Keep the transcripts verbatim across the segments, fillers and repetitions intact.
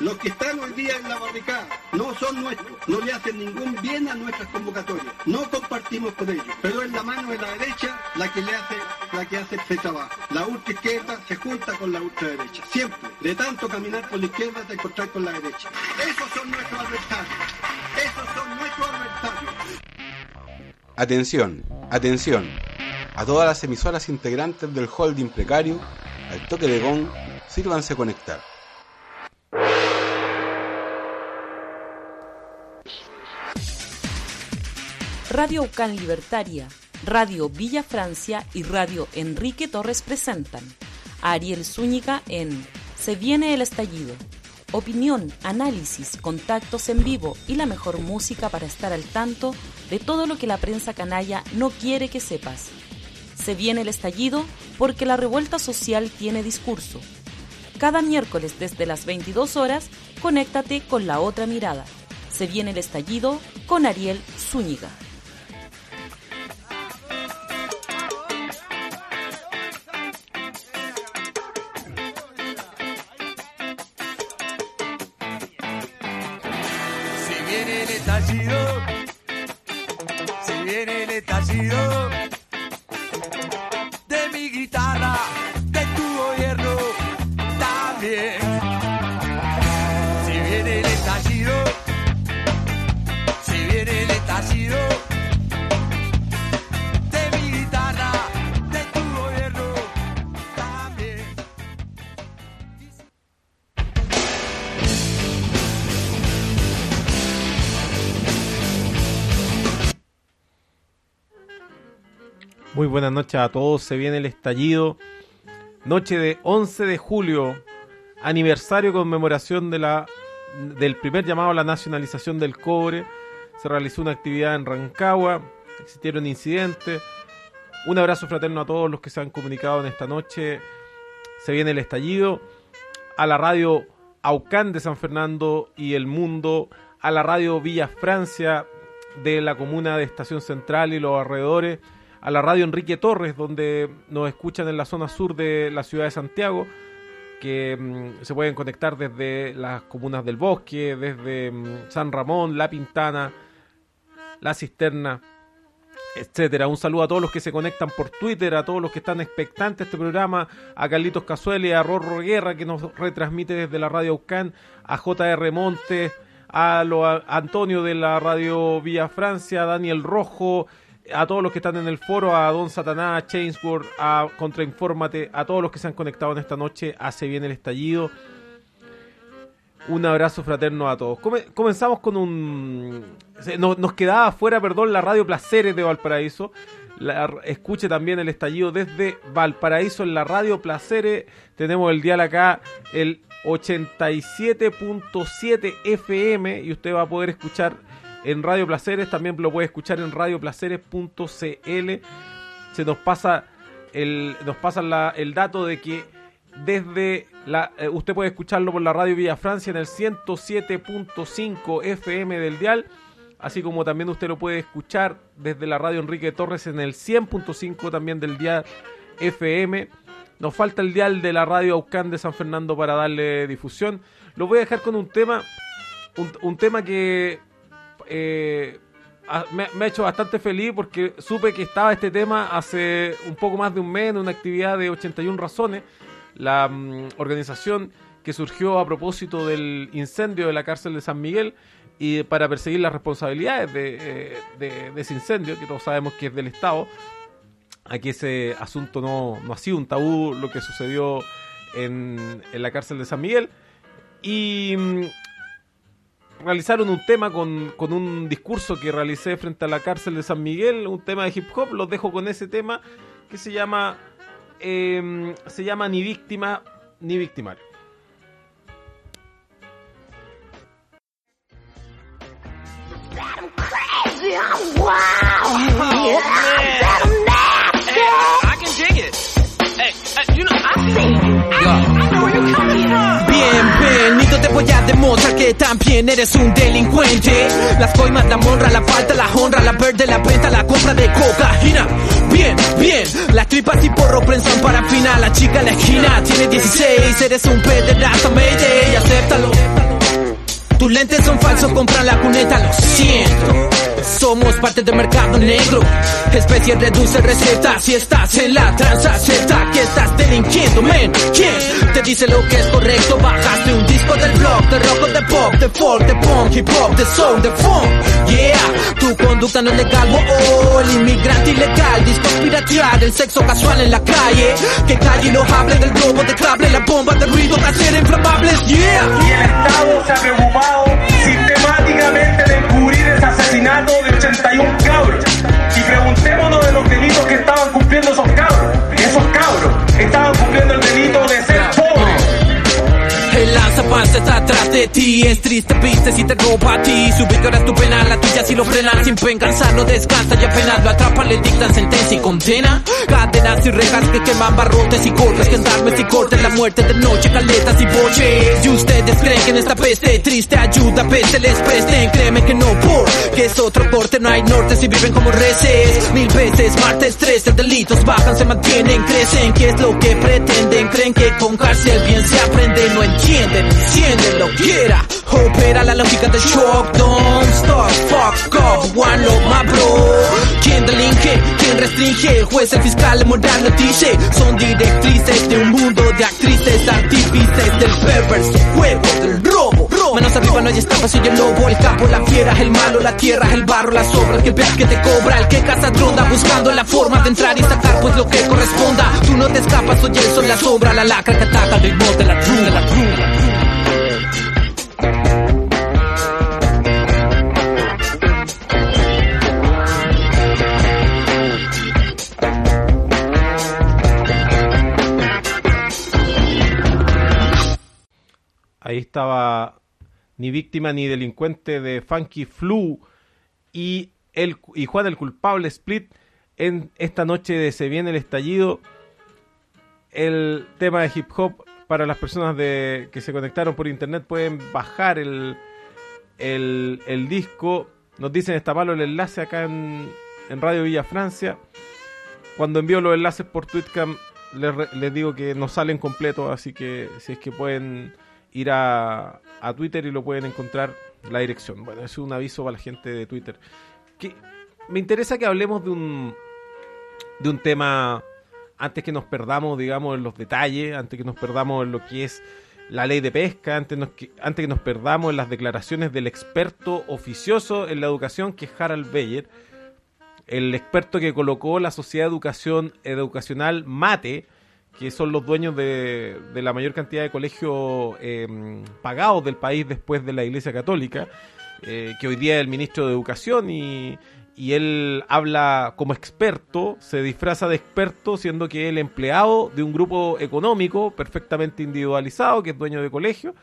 Los que están hoy día en la barricada no son nuestros, no le hacen ningún bien a nuestras convocatorias. No compartimos con ellos, pero es la mano de la derecha la que le hace, la que hace este trabajo. La ultraizquierda se junta con la ultraderecha, siempre. De tanto caminar por la izquierda te encontrar con la derecha. Esos son nuestros adversarios. Esos son nuestros adversarios. Atención, atención. A todas las emisoras integrantes del holding precario, al toque de gong, sírvanse conectar. Radio Aucán Libertaria, Radio Villa Francia y Radio Enrique Torres presentan a Ariel Zúñiga en Se viene el estallido. Opinión, análisis, contactos en vivo y la mejor música para estar al tanto de todo lo que la prensa canalla no quiere que sepas. Se viene el estallido porque la revuelta social tiene discurso. Cada miércoles desde las veintidós horas, conéctate con La Otra Mirada. Se viene el estallido con Ariel Zúñiga. Si viene el estallido, si viene el estallido de mi guitarra, de tu gobierno también. Si viene el estallido, si viene el estallido de mi guitarra, de tu gobierno también. Muy buenas noches a todos, se viene el estallido, noche de once de julio, aniversario conmemoración de la, del primer llamado a la nacionalización del cobre. Se realizó una actividad en Rancagua, existieron incidentes. Un abrazo fraterno a todos los que se han comunicado en esta noche. Se viene el estallido, a la radio Aucán de San Fernando y El Mundo, a la radio Villa Francia de la comuna de Estación Central y los alrededores, a la radio Enrique Torres, donde nos escuchan en la zona sur de la ciudad de Santiago, que mmm, se pueden conectar desde las comunas del Bosque, desde mmm, San Ramón, La Pintana, La Cisterna, etcétera. Un saludo a todos los que se conectan por Twitter, a todos los que están expectantes a este programa, a Carlitos Cazueli, a Rorro Guerra, que nos retransmite desde la radio Aucán, a J R Montes, a, lo, a Antonio de la radio Villa Francia, a Daniel Rojo, a todos los que están en el foro, a Don Satanás, a Chainsworth, a Contrainfórmate, a todos los que se han conectado en esta noche a Se Viene el Estallido. Un abrazo fraterno a todos. Come, comenzamos con un... Nos, nos quedaba fuera, perdón, la radio Placeres de Valparaíso. La, escuche también el estallido desde Valparaíso en la radio Placeres. Tenemos el dial acá, el ochenta y siete punto siete F M, y usted va a poder escuchar en Radio Placeres, también lo puede escuchar en radio placeres punto c l. Se nos pasa el nos pasa la, el dato de que desde la eh, usted puede escucharlo por la radio Villa Francia en el ciento siete punto cinco F M del dial, así como también usted lo puede escuchar desde la radio Enrique Torres en el cien punto cinco también del dial F M. Nos falta el dial de la radio Aucán de San Fernando para darle difusión. Lo voy a dejar con un tema un, un tema que Eh, me, me ha hecho bastante feliz porque supe que estaba este tema hace un poco más de un mes en una actividad de ochenta y una Razones, la um, organización que surgió a propósito del incendio de la cárcel de San Miguel y para perseguir las responsabilidades de, eh, de, de ese incendio, que todos sabemos que es del Estado. Aquí ese asunto no, no ha sido un tabú, lo que sucedió en, en la cárcel de San Miguel, y um, realizaron un tema con, con un discurso que realicé frente a la cárcel de San Miguel, un tema de hip hop. Los dejo con ese tema que se llama eh, se llama Ni Víctima ni Victimario. Bienvenido, te voy a demostrar que también eres un delincuente. Las coimas, la monra, la falta, la honra, la verde, la venta, la compra de cocaína. Bien, bien, las tripas y porro prensan para final. La chica en la esquina tiene dieciséis, eres un pederasta, mayday, acéptalo. tus lentes son falsos, compran la cuneta, lo siento. Somos parte del mercado negro. Especie reduce receta. Si estás en la tranza, acepta que estás delinquiendo, men. ¿Quién te dice lo que es correcto? Bajaste un disco del blog, de rock o de pop, de folk, de punk, hip hop, de soul, de funk. Yeah, tu conducta no es legal, oh, oh, el inmigrante ilegal, discos piratear, el sexo casual en la calle. Que calle y no hable del globo de cable, la bomba de ruido casera inflamables, yeah. Y el Estado se ha preocupado sistemáticamente de encubrir ese asesinato de ochenta y uno cabros. Y preguntémonos de los delitos que estaban cumpliendo esos cabros. Esos cabros estaban cumpliendo el delito de ser pobres. El lanzapanza está atrás de ti. Es triste, viste si te roba a ti. Su victoria es tu pena, la tuya si lo frenan. Sin pensar no descansa y apenas lo atrapan le dictan sentencia y condena. Cadenas y rejas que queman barrotes y cortes, gendarmes y cortes, la muerte de noche, caletas y boches. Y ustedes creen que en esta peste triste ayuda peste les presten. Créeme que no, porque es otro corte, no hay norte si viven como reces. Mil veces martes trece, delitos bajan, se mantienen, crecen. ¿Qué es lo que pretenden? Creen que con cárcel bien se aprende, no entienden, encienden lo quiera. Opera la lógica del shock, don't stop, fuck up, one love my bro. ¿Quién delinque? ¿Quién restringe? El juez, el fiscal, el moral lo dice. Son directrices de un mundo de actrices, artífices del perverso juego del robo. Manos arriba no hay estafa, soy el lobo, el capo, la fiera, el malo, la tierra, el barro, las obras, que veas que te cobra, el que caza ronda buscando la forma de entrar y sacar pues lo que corresponda. Tú no te escapas, soy el sol, la sombra, la lacra que ataca el ritmo de la true, de la true, de la true. Ahí estaba Ni Víctima ni Delincuente de Funky Flu y, el, y Juan el Culpable Split en esta noche de Se Viene el Estallido. El tema de hip hop para las personas de, que se conectaron por internet pueden bajar el, el, el disco. Nos dicen está malo el enlace acá en, en Radio Villa Francia. Cuando envío los enlaces por Twitcam les, les digo que no salen completos, así que si es que pueden ir a, a Twitter y lo pueden encontrar la dirección. Bueno, es un aviso para la gente de Twitter. Que me interesa que hablemos de un de un tema antes que nos perdamos, digamos, en los detalles, antes que nos perdamos en lo que es la ley de pesca, antes, nos, que, antes que nos perdamos en las declaraciones del experto oficioso en la educación, que es Harald Beyer, el experto que colocó la Sociedad de Educación Educacional MATE, que son los dueños de, de la mayor cantidad de colegios eh, pagados del país después de la Iglesia Católica, eh, que hoy día es el ministro de Educación y, y él habla como experto, se disfraza de experto siendo que es el empleado de un grupo económico perfectamente individualizado que es dueño de colegio,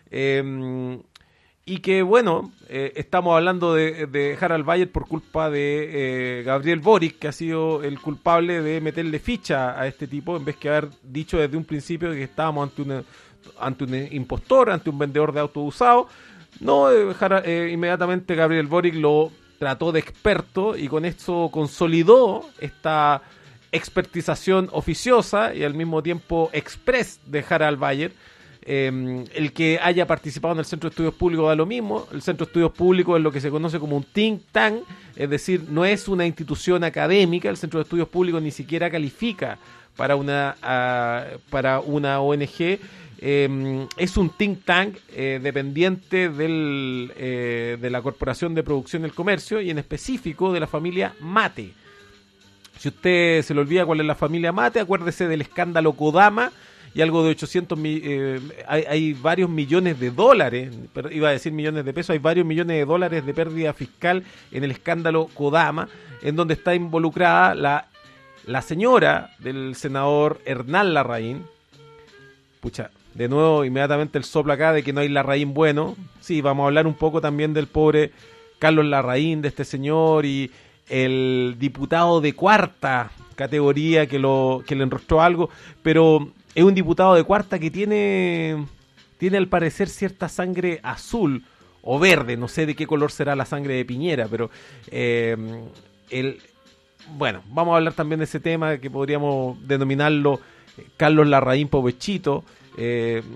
eh, y que bueno, eh, estamos hablando de, de Harald Beyer por culpa de eh, Gabriel Boric, que ha sido el culpable de meterle ficha a este tipo, en vez que haber dicho desde un principio que estábamos ante, una, ante un impostor, ante un vendedor de autos usados. No, eh, Harald, eh, inmediatamente Gabriel Boric lo trató de experto y con esto consolidó esta expertización oficiosa y al mismo tiempo express de Harald Beyer. Eh, el que haya participado en el Centro de Estudios Públicos da lo mismo. El Centro de Estudios Públicos es lo que se conoce como un think tank, es decir, no es una institución académica. El Centro de Estudios Públicos ni siquiera califica para una uh, para una O N G. Eh, es un think tank eh, dependiente del, eh, de la Corporación de Producción del Comercio y en específico de la familia Mate. Si usted se le olvida cuál es la familia Mate, acuérdese del escándalo Kodama y algo de ochocientos, eh, hay, hay varios millones de dólares, iba a decir millones de pesos, hay varios millones de dólares de pérdida fiscal en el escándalo Kodama, en donde está involucrada la, la señora del senador Hernán Larraín. Pucha, de nuevo inmediatamente el soplo acá de que no hay Larraín bueno. Sí, vamos a hablar un poco también del pobre Carlos Larraín, de este señor, y el diputado de cuarta categoría que, lo, que le enrostró algo, pero es un diputado de cuarta que tiene, tiene al parecer cierta sangre azul o verde, no sé de qué color será la sangre de Piñera, pero eh, el, bueno, vamos a hablar también de ese tema que podríamos denominarlo Carlos Larraín Povechito. Eh,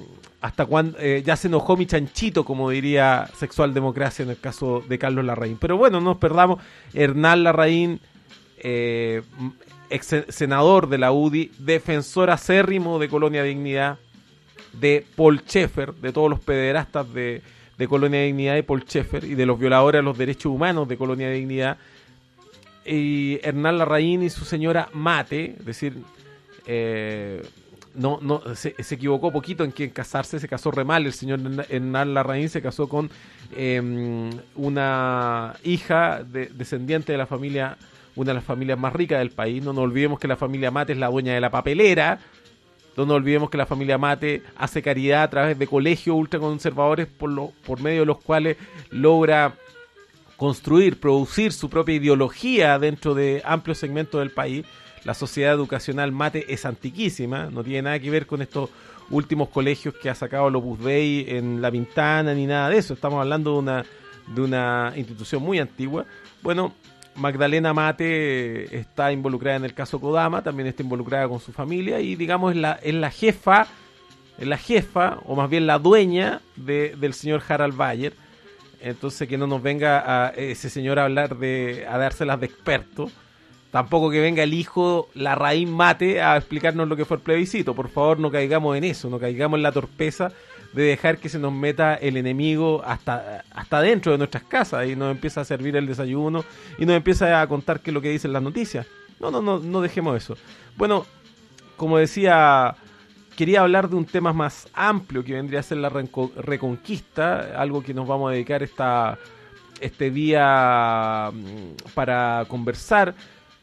hasta cuando eh, ya se enojó mi chanchito, como diría Sexual Democracia en el caso de Carlos Larraín. Pero bueno, no nos perdamos. Hernán Larraín, eh, ex senador de la U D I, defensor acérrimo de Colonia Dignidad, de Paul Schaeffer, de todos los pederastas de, de Colonia Dignidad y Paul Schaeffer, y de los violadores de los derechos humanos de Colonia Dignidad. Y Hernán Larraín y su señora Mate, es decir, eh, no, no se, se equivocó poquito en quién casarse, se casó re mal. El señor Hernán Larraín se casó con eh, una hija de, descendiente de la familia, una de las familias más ricas del país. No nos olvidemos que la familia Mate es la dueña de la papelera. No nos olvidemos que la familia Mate hace caridad a través de colegios ultraconservadores por, lo, por medio de los cuales logra construir, producir su propia ideología dentro de amplios segmentos del país. La sociedad educacional Mate es antiquísima, no tiene nada que ver con estos últimos colegios que ha sacado el Opus Dei en La Pintana ni nada de eso. Estamos hablando de una, de una institución muy antigua. Bueno, Magdalena Mate está involucrada en el caso Kodama, también está involucrada con su familia y digamos es la, es la jefa, es la jefa, o más bien la dueña de, del señor Harald Bayer. Entonces que no nos venga a ese señor a hablar de, a dárselas de experto. Tampoco que venga el hijo Larraín Mate a explicarnos lo que fue el plebiscito. Por favor, no caigamos en eso, no caigamos en la torpeza de dejar que se nos meta el enemigo hasta, hasta dentro de nuestras casas y nos empieza a servir el desayuno y nos empieza a contar qué es lo que dicen las noticias. No, no, no, no dejemos eso. Bueno, como decía, quería hablar de un tema más amplio que vendría a ser la Reconquista, algo que nos vamos a dedicar esta, este día para conversar,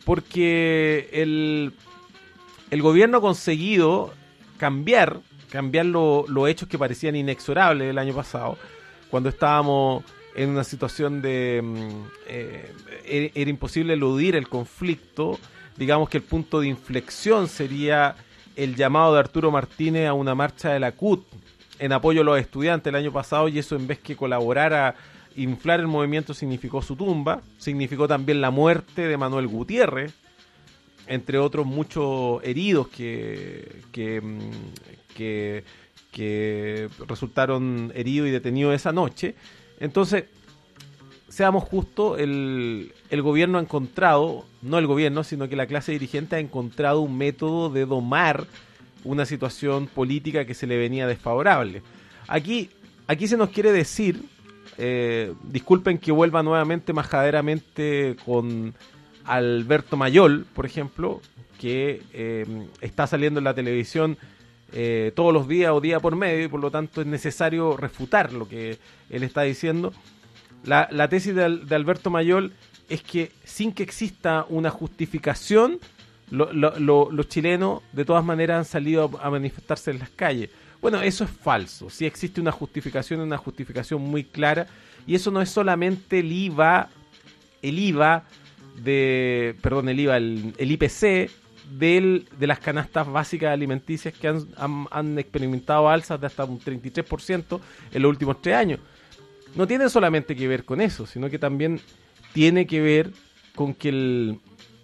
porque el, el gobierno ha conseguido cambiar cambiar los lo hechos que parecían inexorables el año pasado, cuando estábamos en una situación de eh, era, era imposible eludir el conflicto. Digamos que el punto de inflexión sería el llamado de Arturo Martínez a una marcha de la C U T en apoyo a los estudiantes el año pasado, y eso, en vez que colaborar a inflar el movimiento, significó su tumba, significó también la muerte de Manuel Gutiérrez, entre otros muchos heridos que, que, que, que resultaron heridos y detenidos esa noche. Entonces, seamos justos, el, el gobierno ha encontrado, no el gobierno, sino que la clase dirigente ha encontrado un método de domar una situación política que se le venía desfavorable. Aquí, aquí se nos quiere decir, eh, disculpen que vuelva nuevamente majaderamente con Alberto Mayol, por ejemplo, que eh, está saliendo en la televisión eh, todos los días o día por medio, y por lo tanto es necesario refutar lo que él está diciendo. La, la tesis de, de Alberto Mayol es que sin que exista una justificación, lo, lo, lo, los chilenos de todas maneras han salido a, a manifestarse en las calles. Bueno, eso es falso. Sí existe una justificación, una justificación muy clara, y eso no es solamente el I V A, el I V A de, perdón, el I V A, el, el I P C del, de las canastas básicas alimenticias, que han, han, han experimentado alzas de hasta un treinta y tres por ciento en los últimos tres años. No tiene solamente que ver con eso, sino que también tiene que ver con que el,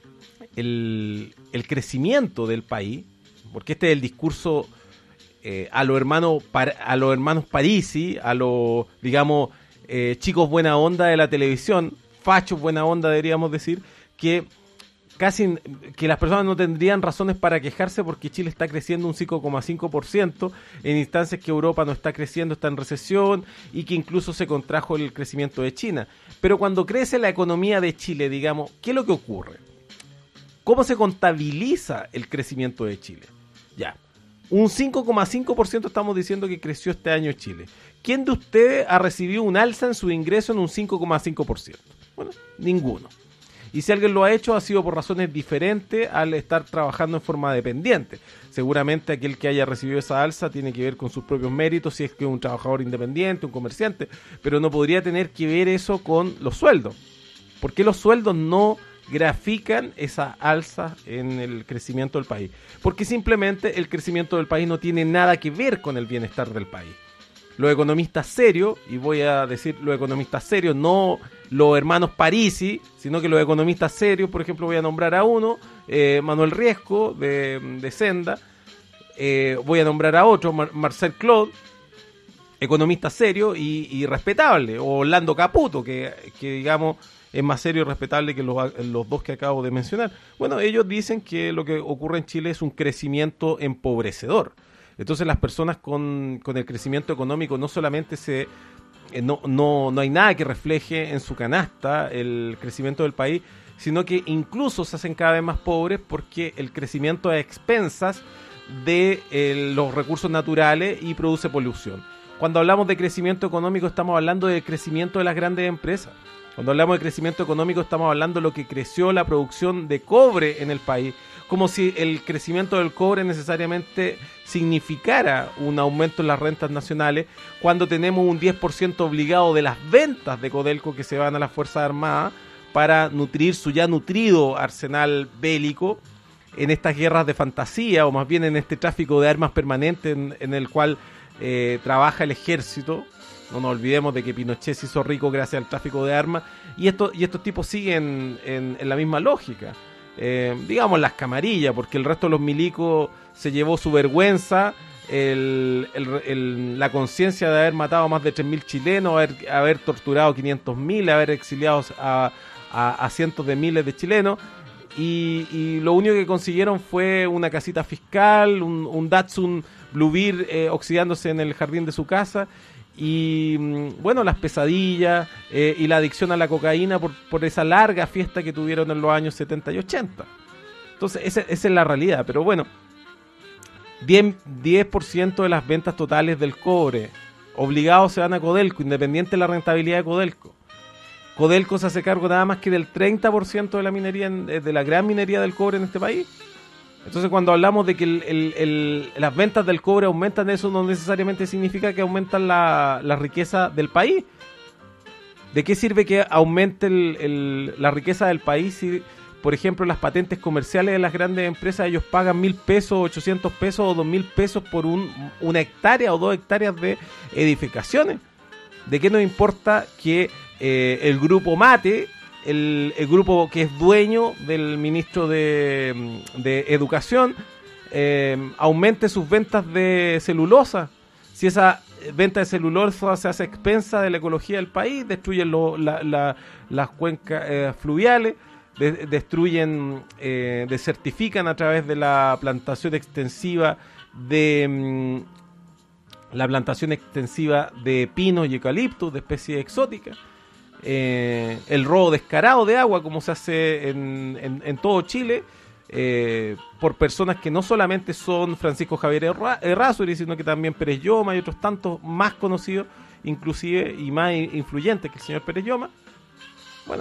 el, el crecimiento del país, porque este es el discurso eh, a los hermanos a los hermanos Parisi, a los, digamos, eh, chicos buena onda de la televisión, fachos buena onda deberíamos decir, que casi que las personas no tendrían razones para quejarse porque Chile está creciendo un cinco coma cinco por ciento en instancias que Europa no está creciendo, está en recesión, y que incluso se contrajo el crecimiento de China. Pero cuando crece la economía de Chile, digamos, ¿qué es lo que ocurre? ¿Cómo se contabiliza el crecimiento de Chile? Ya, un cinco coma cinco por ciento estamos diciendo que creció este año Chile. ¿Quién de ustedes ha recibido un alza en su ingreso en un cinco coma cinco por ciento? Bueno, ninguno. Y si alguien lo ha hecho, ha sido por razones diferentes al estar trabajando en forma dependiente. Seguramente aquel que haya recibido esa alza tiene que ver con sus propios méritos, si es que es un trabajador independiente, un comerciante, pero no podría tener que ver eso con los sueldos. ¿Por qué los sueldos no grafican esa alza en el crecimiento del país? Porque simplemente el crecimiento del país no tiene nada que ver con el bienestar del país. Los economistas serios, y voy a decir los economistas serios, no los hermanos Parisi, sino que los economistas serios, por ejemplo, voy a nombrar a uno, eh, Manuel Riesco, de, de Senda, eh, voy a nombrar a otro, Mar- Marcel Claude, economista serio y, y respetable, o Orlando Caputo, que, que digamos es más serio y respetable que los, los dos que acabo de mencionar. Bueno, ellos dicen que lo que ocurre en Chile es un crecimiento empobrecedor. Entonces las personas con, con el crecimiento económico no solamente se... Eh, no, no, no hay nada que refleje en su canasta el crecimiento del país, sino que incluso se hacen cada vez más pobres porque el crecimiento a expensas de eh, los recursos naturales y produce polución. Cuando hablamos de crecimiento económico estamos hablando del crecimiento de las grandes empresas. Cuando hablamos de crecimiento económico estamos hablando de lo que creció la producción de cobre en el país, como si el crecimiento del cobre necesariamente significara un aumento en las rentas nacionales, cuando tenemos un diez por ciento obligado de las ventas de Codelco que se van a las Fuerzas Armadas para nutrir su ya nutrido arsenal bélico en estas guerras de fantasía, o más bien en este tráfico de armas permanente en, en el cual eh, trabaja el ejército. No nos olvidemos de que Pinochet se hizo rico gracias al tráfico de armas, y, esto, y estos tipos siguen en, en la misma lógica. Eh, digamos las camarillas, porque el resto de los milicos se llevó su vergüenza, el, el, el, la conciencia de haber matado a más de tres mil chilenos, haber, haber torturado quinientos mil, haber exiliado a, a, a cientos de miles de chilenos, y, y lo único que consiguieron fue una casita fiscal, un, un Datsun Blue Beer eh, oxidándose en el jardín de su casa, y bueno, las pesadillas eh, y la adicción a la cocaína por, por esa larga fiesta que tuvieron en los años setenta y ochenta. Entonces esa, esa es la realidad. Pero bueno, diez por ciento de las ventas totales del cobre obligados se van a Codelco, independiente de la rentabilidad de Codelco. Codelco se hace cargo nada más que del treinta por ciento de la minería, de la gran minería del cobre en este país. Entonces cuando hablamos de que el, el, el, las ventas del cobre aumentan, eso no necesariamente significa que aumentan la, la riqueza del país. ¿De qué sirve que aumente el, el, la riqueza del país si, por ejemplo, las patentes comerciales de las grandes empresas, ellos pagan mil pesos, ochocientos pesos o dos mil pesos por un, una hectárea o dos hectáreas de edificaciones? ¿De qué nos importa que eh, el grupo Mate, El, el grupo que es dueño del ministro de, de Educación, eh, aumente sus ventas de celulosa? Si esa venta de celulosa se hace a expensa de la ecología del país, destruyen lo, la, la, las cuencas eh, fluviales, de, destruyen, eh, desertifican a través de la plantación extensiva de mm, la plantación extensiva de pinos y eucaliptos, de especies exóticas. Eh, el robo descarado de agua, como se hace en, en, en todo Chile, eh, por personas que no solamente son Francisco Javier Errázuriz, sino que también Pérez Lloma y otros tantos más conocidos, inclusive, y más influyentes que el señor Pérez Lloma. Bueno,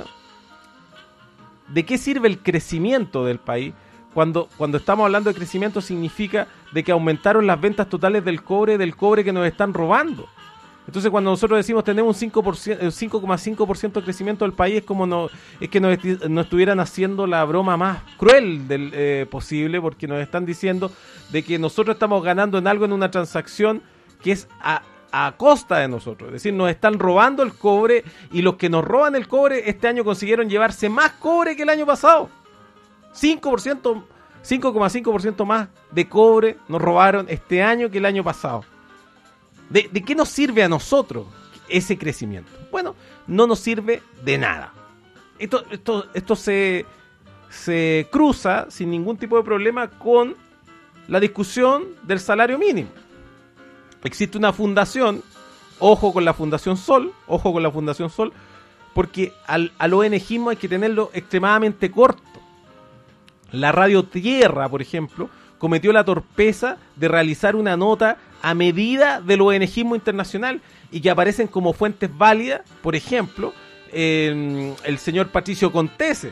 ¿de qué sirve el crecimiento del país? Cuando, cuando estamos hablando de crecimiento, significa de que aumentaron las ventas totales del cobre, del cobre que nos están robando. Entonces cuando nosotros decimos tenemos un cinco coma cinco por ciento de crecimiento del país, es como no, es que nos, nos estuvieran haciendo la broma más cruel del, eh, posible, porque nos están diciendo de que nosotros estamos ganando en algo, en una transacción que es a, a costa de nosotros. Es decir, nos están robando el cobre, y los que nos roban el cobre este año consiguieron llevarse más cobre que el año pasado. cinco por ciento, cinco coma cinco por ciento más de cobre nos robaron este año que el año pasado. ¿De, ¿De qué nos sirve a nosotros ese crecimiento? Bueno, no nos sirve de nada. Esto, esto, esto se, se cruza sin ningún tipo de problema con la discusión del salario mínimo. Existe una fundación, ojo con la Fundación Sol, ojo con la Fundación Sol, porque al, al O N Gismo hay que tenerlo extremadamente corto. La Radio Tierra, por ejemplo, cometió la torpeza de realizar una nota a medida del O N Gismo internacional, y que aparecen como fuentes válidas, por ejemplo, eh, el señor Patricio Contese,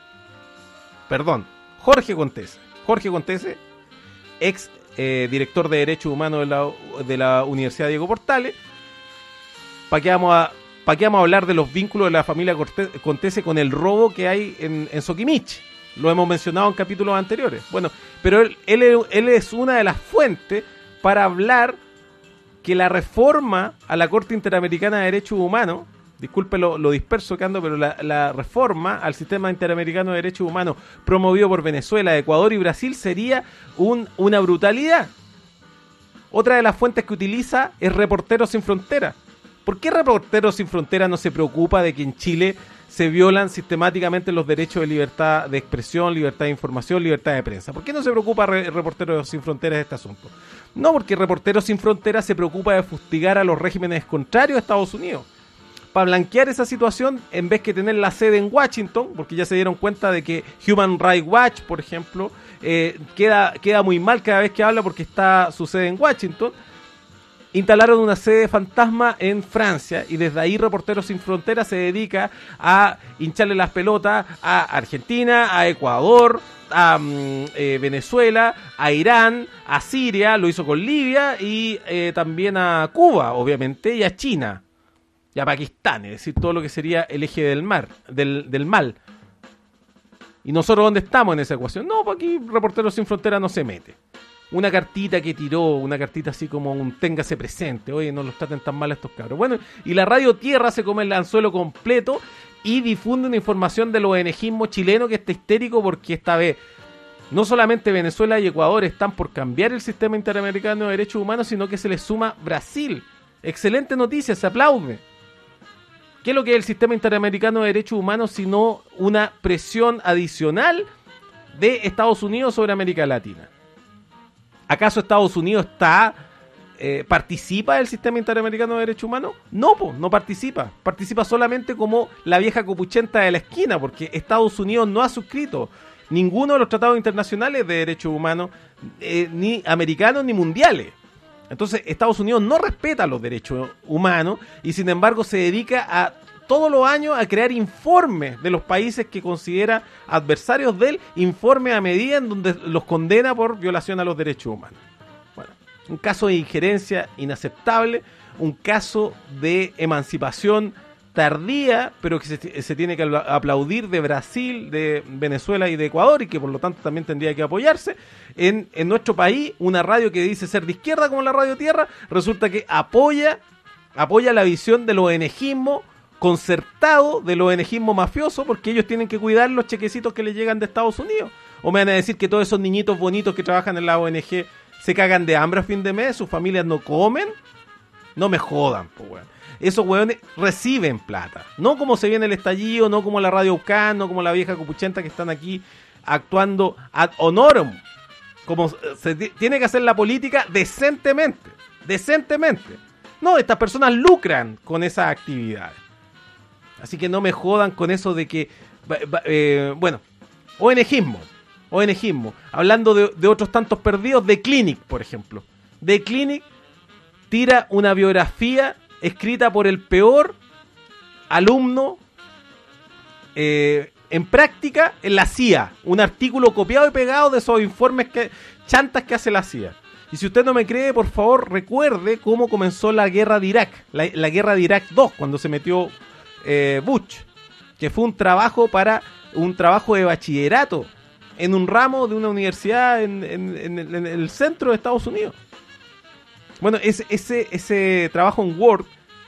perdón, Jorge Contese, Jorge Contese, ex eh, director de Derechos Humanos de la, de la Universidad Diego Portales. ¿Para qué vamos a, para qué vamos a hablar de los vínculos de la familia Contese con el robo que hay en, en Soquimich? Lo hemos mencionado en capítulos anteriores. Bueno, pero él, él, él es una de las fuentes para hablar que la reforma a la Corte Interamericana de Derechos Humanos, disculpe lo, lo disperso que ando, pero la, la reforma al Sistema Interamericano de Derechos Humanos promovido por Venezuela, Ecuador y Brasil sería un, una brutalidad. Otra de las fuentes que utiliza es Reporteros Sin Fronteras. ¿Por qué Reporteros Sin Fronteras no se preocupa de que en Chile se violan sistemáticamente los derechos de libertad de expresión, libertad de información, libertad de prensa? ¿Por qué no se preocupa Re- Reporteros Sin Fronteras de este asunto? No, porque Reporteros Sin Fronteras se preocupa de fustigar a los regímenes contrarios a Estados Unidos. Para blanquear esa situación, en vez que tener la sede en Washington, porque ya se dieron cuenta de que Human Rights Watch, por ejemplo, eh, queda, queda muy mal cada vez que habla porque está su sede en Washington, instalaron una sede fantasma en Francia y desde ahí Reporteros Sin Fronteras se dedica a hincharle las pelotas a Argentina, a Ecuador, a um, eh, Venezuela, a Irán, a Siria, lo hizo con Libia y eh, también a Cuba, obviamente, y a China. Y a Pakistán, es decir, todo lo que sería el eje del mar, del, del mal. ¿Y nosotros dónde estamos en esa ecuación? No, pues aquí Reporteros Sin Fronteras no se mete. Una cartita que tiró, una cartita así como un téngase presente, oye, no los traten tan mal a estos cabros. Bueno, y la Radio Tierra se come el anzuelo completo y difunde una información del ONGismo chileno que está histérico porque esta vez no solamente Venezuela y Ecuador están por cambiar el sistema interamericano de derechos humanos, sino que se les suma Brasil. Excelente noticia, se aplaude. ¿Qué es lo que es el sistema interamericano de derechos humanos sino una presión adicional de Estados Unidos sobre América Latina? ¿Acaso Estados Unidos está eh, participa del sistema interamericano de derechos humanos? No, po, no participa. Participa solamente como la vieja copuchenta de la esquina, porque Estados Unidos no ha suscrito ninguno de los tratados internacionales de derechos humanos, eh, ni americanos ni mundiales. Entonces Estados Unidos no respeta los derechos humanos y sin embargo se dedica a todos los años a crear informes de los países que considera adversarios de él, informes a medida en donde los condena por violación a los derechos humanos. Bueno, un caso de injerencia inaceptable, un caso de emancipación tardía, pero que se, se tiene que aplaudir de Brasil, de Venezuela y de Ecuador, y que por lo tanto también tendría que apoyarse. En, en nuestro país, una radio que dice ser de izquierda como la Radio Tierra, resulta que apoya, apoya la visión del ONGismo concertado, del ONGismo mafioso, porque ellos tienen que cuidar los chequecitos que les llegan de Estados Unidos. O me van a decir que todos esos niñitos bonitos que trabajan en la O N G se cagan de hambre a fin de mes, sus familias no comen. No me jodan, pues, weón. Esos hueones reciben plata. No como se viene el estallido, no como la Radio Ucán, no como la vieja copuchenta que están aquí actuando ad honorem. Como se t- tiene que hacer la política decentemente. Decentemente. No, estas personas lucran con esas actividades. Así que no me jodan con eso de que... Eh, bueno, ONGismo. ONGismo. Hablando de, de otros tantos perdidos, The Clinic, por ejemplo. The Clinic tira una biografía escrita por el peor alumno eh, en práctica en la C I A. Un artículo copiado y pegado de esos informes que, chantas que hace la C I A. Y si usted no me cree, por favor, recuerde cómo comenzó la guerra de Irak. La, la guerra de Irak dos, cuando se metió eh, Bush. Que fue un trabajo para un trabajo de bachillerato en un ramo de una universidad en, en, en, en el centro de Estados Unidos. Bueno, ese, ese, ese trabajo en Word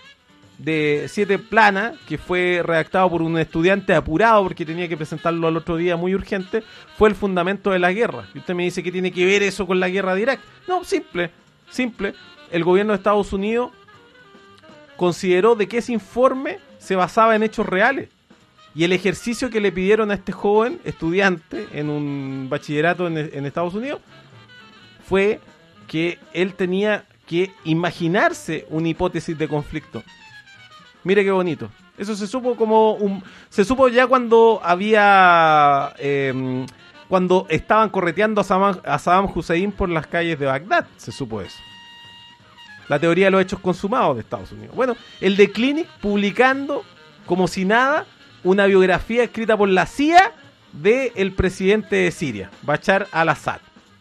de siete planas, que fue redactado por un estudiante apurado porque tenía que presentarlo al otro día muy urgente, fue el fundamento de la guerra. Y usted me dice, ¿qué tiene que ver eso con la guerra de Irak? No, simple, simple. El gobierno de Estados Unidos consideró de que ese informe se basaba en hechos reales. Y el ejercicio que le pidieron a este joven estudiante en un bachillerato en, en Estados Unidos fue que él tenía que imaginarse una hipótesis de conflicto. Mire qué bonito. Eso se supo como un, se supo ya cuando había eh, cuando estaban correteando a Saddam, a Saddam Hussein por las calles de Bagdad. Se supo eso. La teoría de los hechos consumados de Estados Unidos. Bueno, el The Clinic publicando como si nada una biografía escrita por la C I A del presidente de Siria, Bashar al-Assad.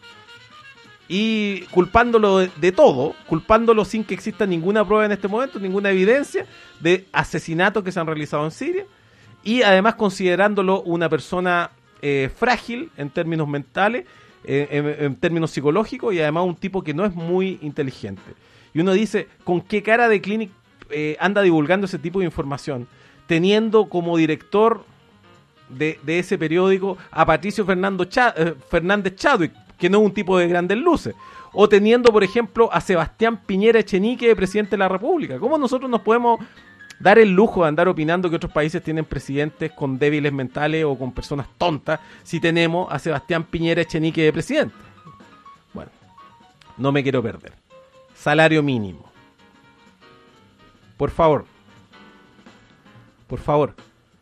Y culpándolo de, de todo, culpándolo sin que exista ninguna prueba en este momento, ninguna evidencia de asesinatos que se han realizado en Siria, y además considerándolo una persona eh, frágil en términos mentales, eh, en, en términos psicológicos, y además un tipo que no es muy inteligente. Y uno dice, ¿con qué cara de Clinic eh, anda divulgando ese tipo de información? Teniendo como director de, de ese periódico a Patricio Fernando Cha- eh, Fernández Chadwick, que no es un tipo de grandes luces. O teniendo, por ejemplo, a Sebastián Piñera Echenique de presidente de la República. ¿Cómo nosotros nos podemos dar el lujo de andar opinando que otros países tienen presidentes con débiles mentales o con personas tontas si tenemos a Sebastián Piñera Echenique de presidente? Bueno, no me quiero perder. Salario mínimo. Por favor. Por favor.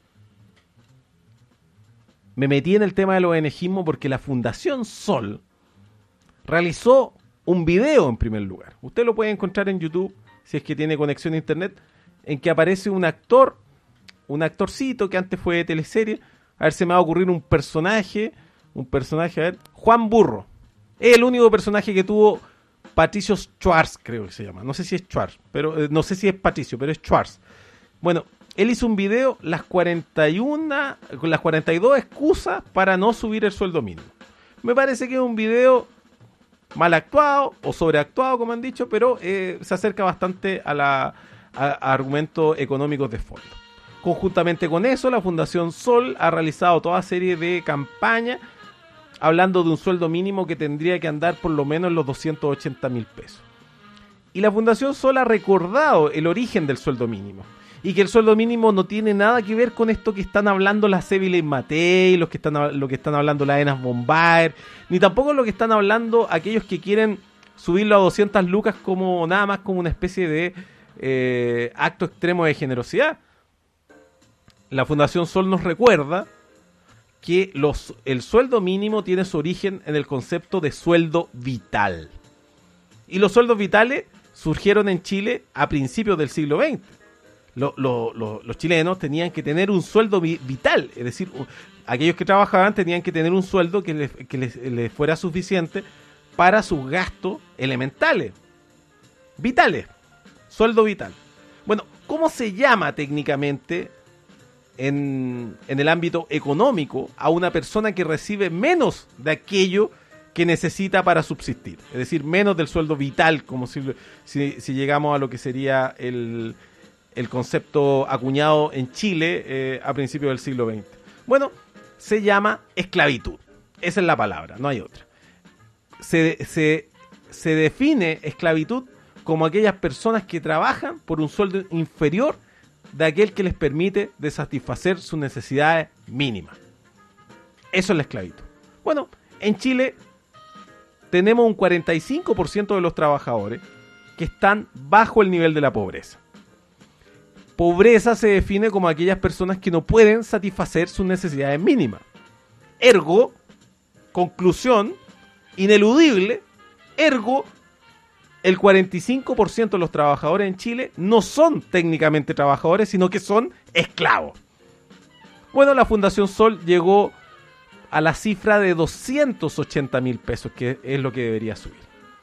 Me metí en el tema del O N Gismo porque la Fundación Sol realizó un video en primer lugar. Usted lo puede encontrar en YouTube, si es que tiene conexión a internet, en que aparece un actor, un actorcito que antes fue de teleserie. A ver, se me va a ocurrir un personaje, un personaje, a ver, Juan Burro. Es el único personaje que tuvo Patricio Schwartz, creo que se llama. No sé si es Schwartz, pero eh, no sé si es Patricio, pero es Schwartz. Bueno, él hizo un video, las cuarenta y una, con las cuarenta y dos excusas para no subir el sueldo mínimo. Me parece que es un video mal actuado o sobreactuado, como han dicho, pero eh, se acerca bastante a, la, a, a argumentos económicos de fondo. Conjuntamente con eso, la Fundación Sol ha realizado toda serie de campañas hablando de un sueldo mínimo que tendría que andar por lo menos en los doscientos ochenta mil pesos. Y la Fundación Sol ha recordado el origen del sueldo mínimo. Y que el sueldo mínimo no tiene nada que ver con esto que están hablando las Seville Matei, los que están, lo que están hablando las Enas Bombaer, ni tampoco lo que están hablando aquellos que quieren subirlo a doscientas lucas como nada más como una especie de eh, acto extremo de generosidad. La Fundación Sol nos recuerda que los, el sueldo mínimo tiene su origen en el concepto de sueldo vital. Y los sueldos vitales surgieron en Chile a principios del siglo veinte. Lo, lo, lo, los chilenos tenían que tener un sueldo vi- vital, es decir, uh, aquellos que trabajaban tenían que tener un sueldo que les, que les, les fuera suficiente para sus gastos elementales, vitales, sueldo vital. Bueno, ¿cómo se llama técnicamente en, en el ámbito económico a una persona que recibe menos de aquello que necesita para subsistir? Es decir, menos del sueldo vital, como si, si, si llegamos a lo que sería el... el concepto acuñado en Chile eh, a principios del siglo veinte. Bueno, se llama esclavitud. Esa es la palabra, no hay otra. Se, se, se define esclavitud como aquellas personas que trabajan por un sueldo inferior de aquel que les permite de satisfacer sus necesidades mínimas. Eso es la esclavitud. Bueno, en Chile tenemos un cuarenta y cinco por ciento de los trabajadores que están bajo el nivel de la pobreza. Pobreza se define como aquellas personas que no pueden satisfacer sus necesidades mínimas. Ergo, conclusión, ineludible, ergo, el cuarenta y cinco por ciento de los trabajadores en Chile no son técnicamente trabajadores, sino que son esclavos. Bueno, la Fundación Sol llegó a la cifra de doscientos ochenta mil pesos, que es lo que debería subir.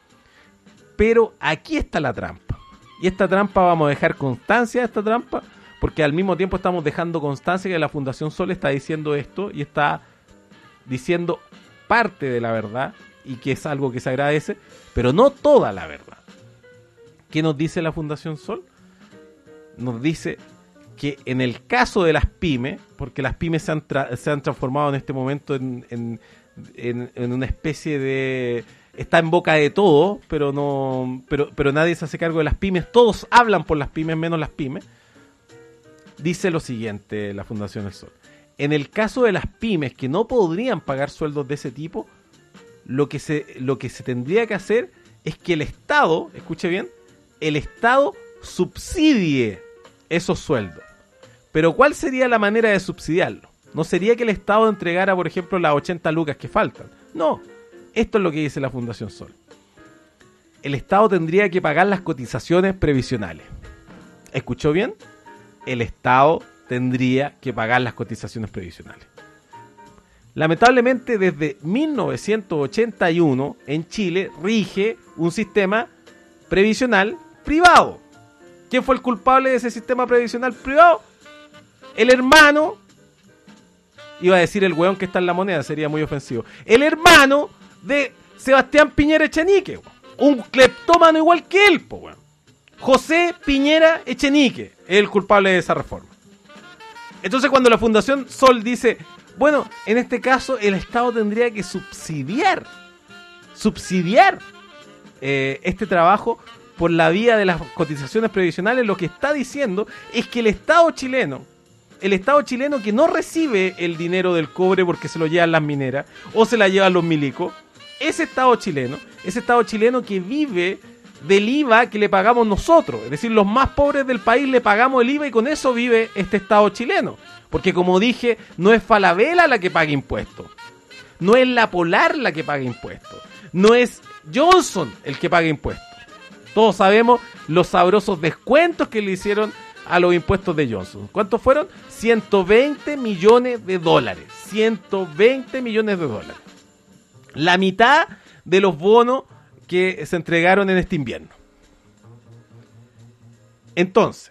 Pero aquí está la trampa. Y esta trampa vamos a dejar constancia de esta trampa, porque al mismo tiempo estamos dejando constancia que la Fundación Sol está diciendo esto y está diciendo parte de la verdad, y que es algo que se agradece, pero no toda la verdad. ¿Qué nos dice la Fundación Sol? Nos dice que en el caso de las pymes, porque las pymes se han, tra- se han transformado en este momento en, en, en, en una especie de... Está en boca de todo, pero no, pero, pero nadie se hace cargo de las pymes. Todos hablan por las pymes, menos las pymes. Dice lo siguiente la Fundación del Sol. En el caso de las pymes que no podrían pagar sueldos de ese tipo, lo que se, lo que se tendría que hacer es que el Estado, escuche bien, el Estado subsidie esos sueldos. Pero ¿cuál sería la manera de subsidiarlo? No sería que el Estado entregara, por ejemplo, las ochenta lucas que faltan. No. Esto es lo que dice la Fundación Sol. El Estado tendría que pagar las cotizaciones previsionales. ¿Escuchó bien? El Estado tendría que pagar las cotizaciones previsionales. Lamentablemente, desde mil novecientos ochenta y uno en Chile rige un sistema previsional privado. ¿Quién fue el culpable de ese sistema previsional privado? El hermano, iba a decir el hueón que está en la moneda, sería muy ofensivo. El hermano de Sebastián Piñera Echenique, un cleptómano igual que él, po, bueno. José Piñera Echenique es el culpable de esa reforma. Entonces, cuando la Fundación Sol dice, bueno, en este caso el Estado tendría que subsidiar, subsidiar eh, este trabajo por la vía de las cotizaciones previsionales, lo que está diciendo es que el Estado chileno, el Estado chileno que no recibe el dinero del cobre porque se lo llevan las mineras o se la llevan los milicos, ese Estado chileno, ese Estado chileno que vive del I V A que le pagamos nosotros, es decir, los más pobres del país le pagamos el I V A y con eso vive este Estado chileno, porque como dije, no es Falabella la que paga impuestos, no es la Polar la que paga impuestos, no es Johnson el que paga impuestos. Todos sabemos los sabrosos descuentos que le hicieron a los impuestos de Johnson. ¿Cuántos fueron? ciento veinte millones de dólares. ciento veinte millones de dólares. La mitad de los bonos que se entregaron en este invierno. Entonces,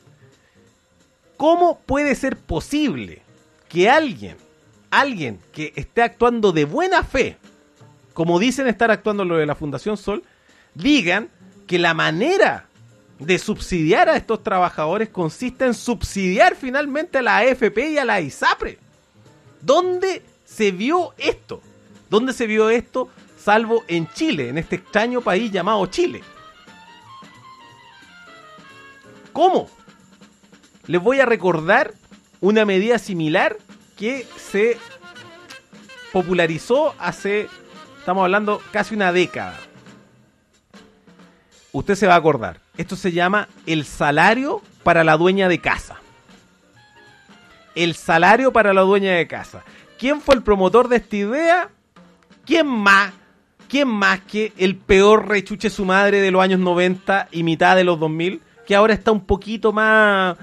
¿cómo puede ser posible que alguien, alguien que esté actuando de buena fe, como dicen estar actuando lo de la Fundación Sol, digan que la manera de subsidiar a estos trabajadores consiste en subsidiar finalmente a la A F P y a la ISAPRE? ¿Dónde se vio esto? ¿Dónde se vio esto? Salvo en Chile, en este extraño país llamado Chile. ¿Cómo? Les voy a recordar una medida similar que se popularizó hace, estamos hablando, casi una década. Usted se va a acordar. Esto se llama el salario para la dueña de casa. El salario para la dueña de casa. ¿Quién fue el promotor de esta idea? ¿Quién más? ¿Quién más que el peor rechuche su madre de los años noventa y mitad de los dos mil? Que ahora está un poquito más...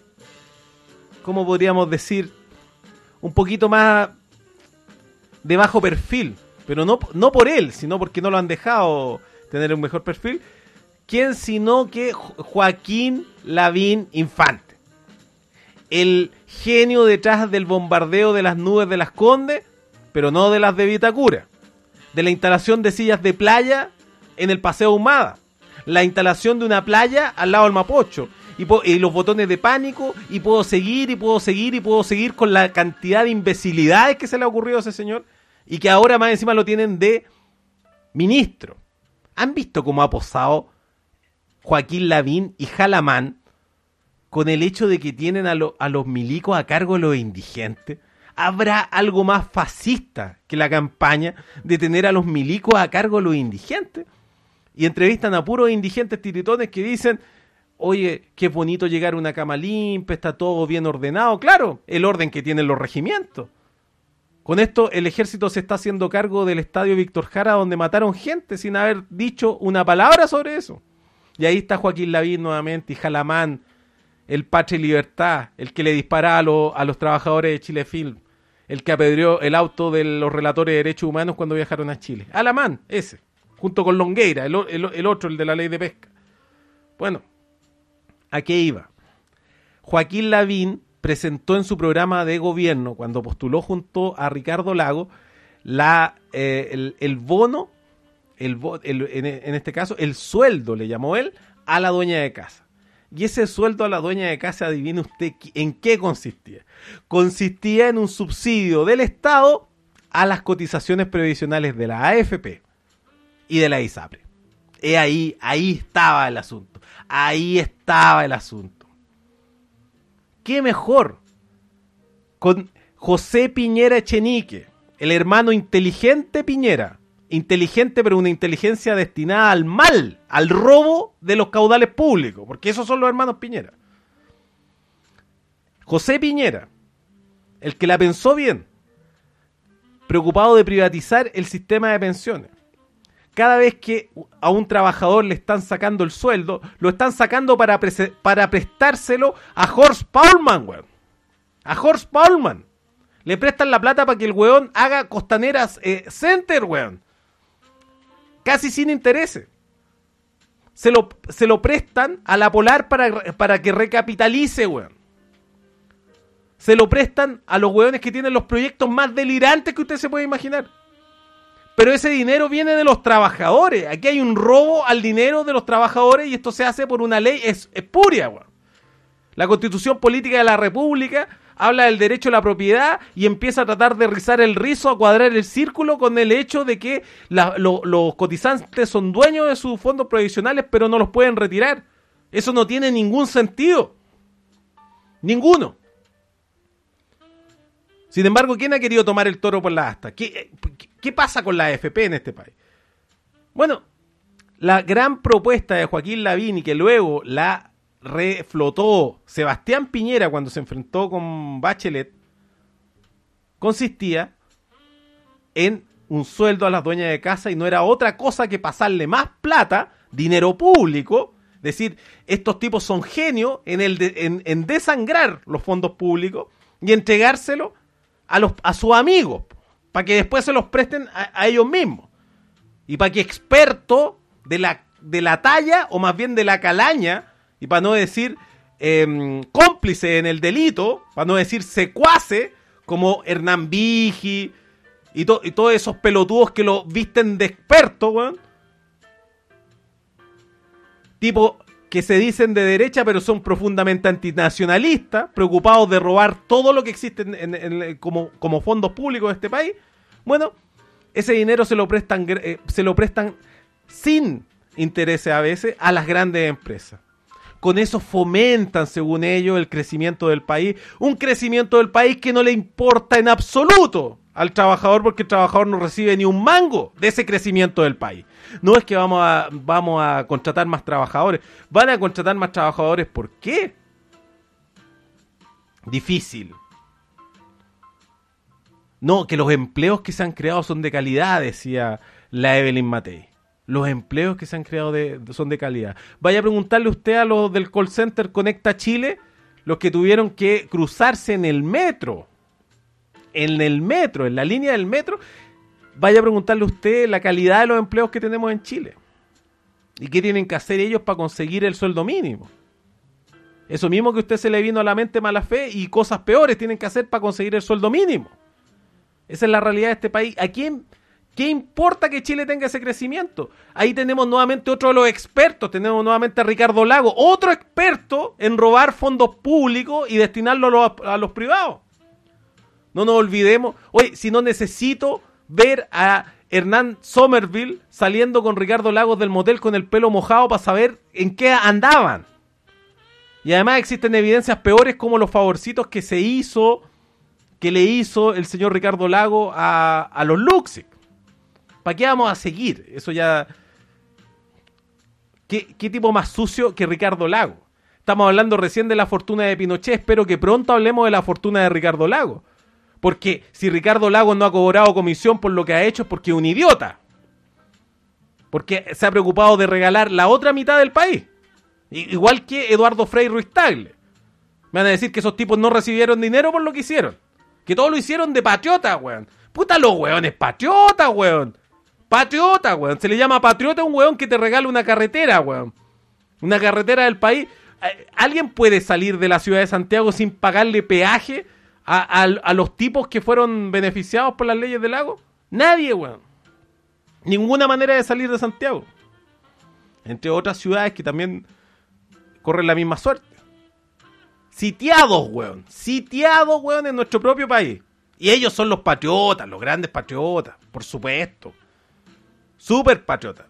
¿Cómo podríamos decir? Un poquito más de bajo perfil. Pero no, no por él, sino porque no lo han dejado tener un mejor perfil. ¿Quién sino que Joaquín Lavín Infante? El genio detrás del bombardeo de las nubes de Las Condes, pero no de las de Vitacura. De la instalación de sillas de playa en el Paseo Ahumada. La instalación de una playa al lado del Mapocho. Y, po- y los botones de pánico. Y puedo seguir, y puedo seguir, y puedo seguir con la cantidad de imbecilidades que se le ha ocurrido a ese señor. Y que ahora más encima lo tienen de ministro. ¿Han visto cómo ha posado Joaquín Lavín y Jalamán con el hecho de que tienen a, lo, a los milicos a cargo de los indigentes? ¿Habrá algo más fascista que la campaña de tener a los milicos a cargo de los indigentes? Y entrevistan a puros indigentes tiritones que dicen, oye, qué bonito llegar a una cama limpia, está todo bien ordenado. Claro, el orden que tienen los regimientos. Con esto el ejército se está haciendo cargo del estadio Víctor Jara donde mataron gente sin haber dicho una palabra sobre eso. Y ahí está Joaquín Lavín nuevamente y Jalamán, el Patria y Libertad, el que le dispara a, lo, a los trabajadores de Chile Film, el que apedreó el auto de los relatores de derechos humanos cuando viajaron a Chile. Alamán, ese, junto con Longueira, el, el, el otro, el de la ley de pesca. Bueno, ¿a qué iba? Joaquín Lavín presentó en su programa de gobierno, cuando postuló junto a Ricardo Lago, la, eh, el, el bono, el, el, en, en este caso, el sueldo, le llamó él, a la dueña de casa. Y ese sueldo a la dueña de casa, adivine usted en qué consistía. Consistía en un subsidio del Estado a las cotizaciones previsionales de la A F P y de la ISAPRE. Y ahí, ahí estaba el asunto. Ahí estaba el asunto. ¿Qué mejor? Con José Piñera Echenique, el hermano inteligente Piñera. Inteligente, pero una inteligencia destinada al mal, al robo de los caudales públicos, porque esos son los hermanos Piñera. José Piñera, el que la pensó bien, preocupado de privatizar el sistema de pensiones. Cada vez que a un trabajador le están sacando el sueldo, lo están sacando para, pre- para prestárselo a Horst Paulmann, weón. A Horst Paulmann. Le prestan la plata para que el weón haga Costaneras eh, Center, weón. Casi sin intereses. Se lo, se lo prestan a la Polar para, para que recapitalice, weón. Se lo prestan a los weones que tienen los proyectos más delirantes que usted se puede imaginar. Pero ese dinero viene de los trabajadores. Aquí hay un robo al dinero de los trabajadores y esto se hace por una ley es, espuria, weón. La Constitución Política de la República habla del derecho a la propiedad y empieza a tratar de rizar el rizo, a cuadrar el círculo con el hecho de que la, lo, los cotizantes son dueños de sus fondos provisionales, pero no los pueden retirar. Eso no tiene ningún sentido. Ninguno. Sin embargo, ¿quién ha querido tomar el toro por la asta? ¿Qué, qué, qué pasa con la A F P en este país? Bueno, la gran propuesta de Joaquín Lavín y que luego la reflotó Sebastián Piñera cuando se enfrentó con Bachelet consistía en un sueldo a las dueñas de casa y no era otra cosa que pasarle más plata, dinero público, decir, estos tipos son genios en, el de, en, en desangrar los fondos públicos y entregárselo a, los, a sus amigos para que después se los presten a, a ellos mismos y para que expertos de la, de la talla o más bien de la calaña y para no decir eh, cómplice en el delito, para no decir secuace como Hernán Vigi y, to, y todos esos pelotudos que lo visten de experto, weón. Tipo que se dicen de derecha pero son profundamente antinacionalistas, preocupados de robar todo lo que existe en, en, en, como, como fondos públicos de este país. Bueno, ese dinero se lo prestan, eh, se lo prestan sin intereses a veces a las grandes empresas. Con eso fomentan, según ellos, el crecimiento del país. Un crecimiento del país que no le importa en absoluto al trabajador porque el trabajador no recibe ni un mango de ese crecimiento del país. No es que vamos a, vamos a contratar más trabajadores. Van a contratar más trabajadores, ¿por qué? Difícil. No, que los empleos que se han creado son de calidad, decía la Evelyn Matei. Los empleos que se han creado de, son de calidad. Vaya a preguntarle usted a los del call center Conecta Chile, los que tuvieron que cruzarse en el metro. En el metro, en la línea del metro. Vaya a preguntarle usted la calidad de los empleos que tenemos en Chile. ¿Y qué tienen que hacer ellos para conseguir el sueldo mínimo? Eso mismo que a usted se le vino a la mente mala fe y cosas peores tienen que hacer para conseguir el sueldo mínimo. Esa es la realidad de este país. ¿A quién, qué importa que Chile tenga ese crecimiento? Ahí tenemos nuevamente otro de los expertos. Tenemos nuevamente a Ricardo Lagos, otro experto en robar fondos públicos y destinarlos a los, a los privados. No nos olvidemos. Oye, si no necesito ver a Hernán Somerville saliendo con Ricardo Lagos del motel con el pelo mojado para saber en qué andaban. Y además existen evidencias peores como los favorcitos que se hizo, que le hizo el señor Ricardo Lagos a, a los Luxic. ¿Para qué vamos a seguir? Eso ya... ¿Qué, qué tipo más sucio que Ricardo Lagos? Estamos hablando recién de la fortuna de Pinochet. Espero que pronto hablemos de la fortuna de Ricardo Lagos. Porque si Ricardo Lagos no ha cobrado comisión por lo que ha hecho es porque es un idiota. Porque se ha preocupado de regalar la otra mitad del país. Igual que Eduardo Frei Ruiz Tagle. Me van a decir que esos tipos no recibieron dinero por lo que hicieron. Que todo lo hicieron de patriota, weón. Puta los weones, patriota, weón. Patriota, weón. Se le llama patriota a un weón que te regala una carretera, weón. Una carretera del país. ¿Alguien puede salir de la ciudad de Santiago sin pagarle peaje A, a, a los tipos que fueron beneficiados por las leyes del lago? Nadie, weón. Ninguna manera de salir de Santiago. Entre otras ciudades que también corren la misma suerte. Sitiados, weón. Sitiados, weón, en nuestro propio país. Y ellos son los patriotas, los grandes patriotas, por supuesto. Súper patriotas.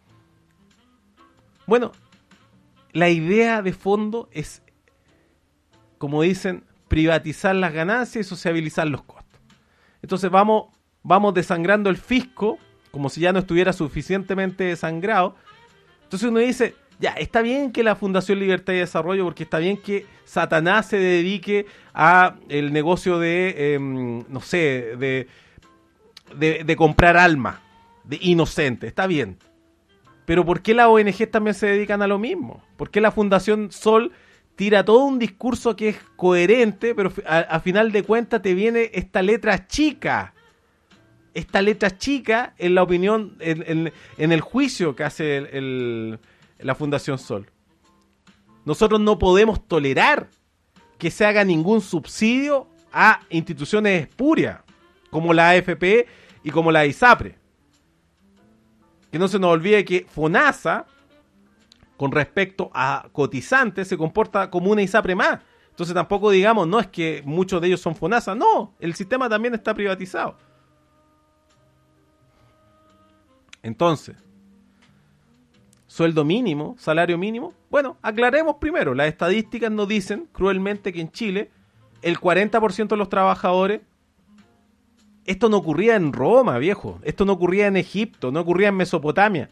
Bueno, la idea de fondo es, como dicen, privatizar las ganancias y sociabilizar los costos. Entonces vamos, vamos desangrando el fisco, como si ya no estuviera suficientemente desangrado. Entonces uno dice, ya, está bien que la Fundación Libertad y Desarrollo, porque está bien que Satanás se dedique a el negocio de, eh, no sé, de, de, de comprar almas, de inocentes, está bien. Pero ¿por qué las O N Ges también se dedican a lo mismo? ¿Por qué la Fundación Sol tira todo un discurso que es coherente, pero a, a final de cuentas te viene esta letra chica? Esta letra chica en la opinión, en, en, en el juicio que hace el, el, la Fundación Sol. Nosotros no podemos tolerar que se haga ningún subsidio a instituciones espurias, como la A F P y como la ISAPRE. Que no se nos olvide que FONASA, con respecto a cotizantes, se comporta como una ISAPRE más. Entonces tampoco digamos, no es que muchos de ellos son FONASA. No, el sistema también está privatizado. Entonces, sueldo mínimo, salario mínimo. Bueno, aclaremos primero. Las estadísticas nos dicen cruelmente que en Chile el cuarenta por ciento de los trabajadores... Esto no ocurría en Roma, viejo. Esto no ocurría en Egipto, no ocurría en Mesopotamia.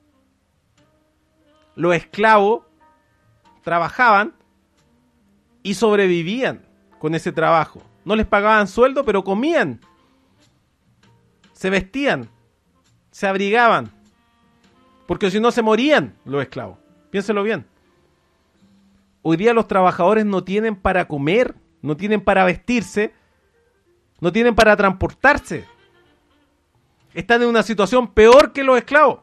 Los esclavos trabajaban y sobrevivían con ese trabajo. No les pagaban sueldo, pero comían. Se vestían. Se abrigaban. Porque si no se morían los esclavos. Piénselo bien. Hoy día los trabajadores no tienen para comer, no tienen para vestirse, no tienen para transportarse. Están en una situación peor que los esclavos.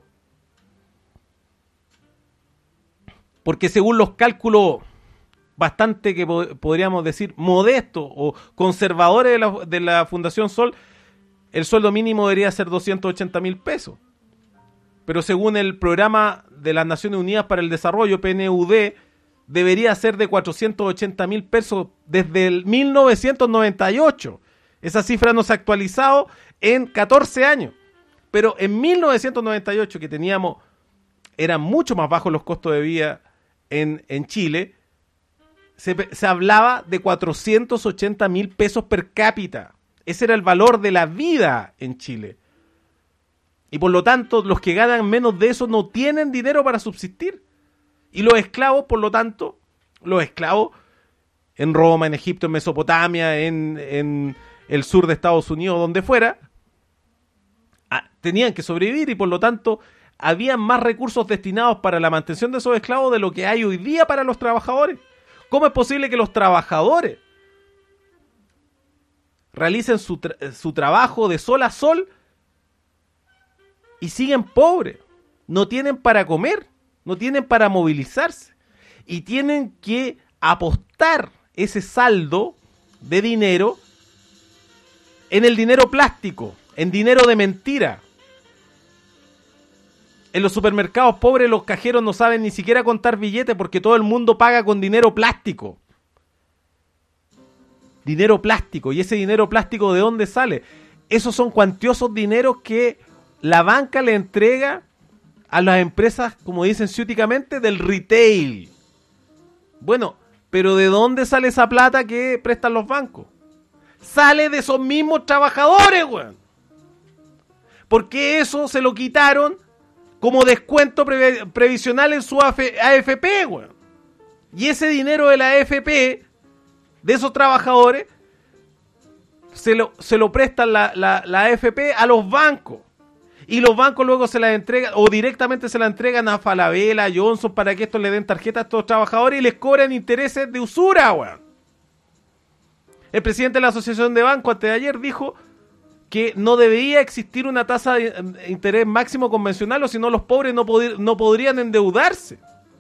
Porque según los cálculos bastante que po- podríamos decir modestos o conservadores de la, de la Fundación Sol, el sueldo mínimo debería ser doscientos ochenta mil pesos. Pero según el Programa de las Naciones Unidas para el Desarrollo, P N U D, debería ser de cuatrocientos ochenta mil pesos desde el mil novecientos noventa y ocho. Esa cifra no se ha actualizado en catorce años. Pero en mil novecientos noventa y ocho, que teníamos, eran mucho más bajos los costos de vida en, en Chile, se, se hablaba de cuatrocientos ochenta mil pesos per cápita. Ese era el valor de la vida en Chile. Y por lo tanto, los que ganan menos de eso no tienen dinero para subsistir. Y los esclavos, por lo tanto, los esclavos en Roma, en Egipto, en Mesopotamia, en, en el sur de Estados Unidos, donde fuera, tenían que sobrevivir y por lo tanto había más recursos destinados para la mantención de esos esclavos de lo que hay hoy día para los trabajadores. ¿Cómo es posible que los trabajadores realicen su, tra- su trabajo de sol a sol y siguen pobres? No tienen para comer, no tienen para movilizarse y tienen que apostar ese saldo de dinero en el dinero plástico, en dinero de mentira. En los supermercados pobres los cajeros no saben ni siquiera contar billetes porque todo el mundo paga con dinero plástico. Dinero plástico. ¿Y ese dinero plástico de dónde sale? Esos son cuantiosos dineros que la banca le entrega a las empresas, como dicen ciúticamente, del retail. Bueno, pero ¿de dónde sale esa plata que prestan los bancos? Sale de esos mismos trabajadores, weón. Porque eso se lo quitaron como descuento pre- previsional en su A F P, weón. Y ese dinero de la A F P, de esos trabajadores, se lo, se lo prestan la, la, la A F P a los bancos. Y los bancos luego se la entregan, o directamente se la entregan a Falabella, a Johnson, para que estos le den tarjetas a estos trabajadores y les cobran intereses de usura, weón. El presidente de la Asociación de Bancos antes de ayer dijo que no debería existir una tasa de interés máximo convencional, o si no los pobres no, pod- no podrían endeudarse.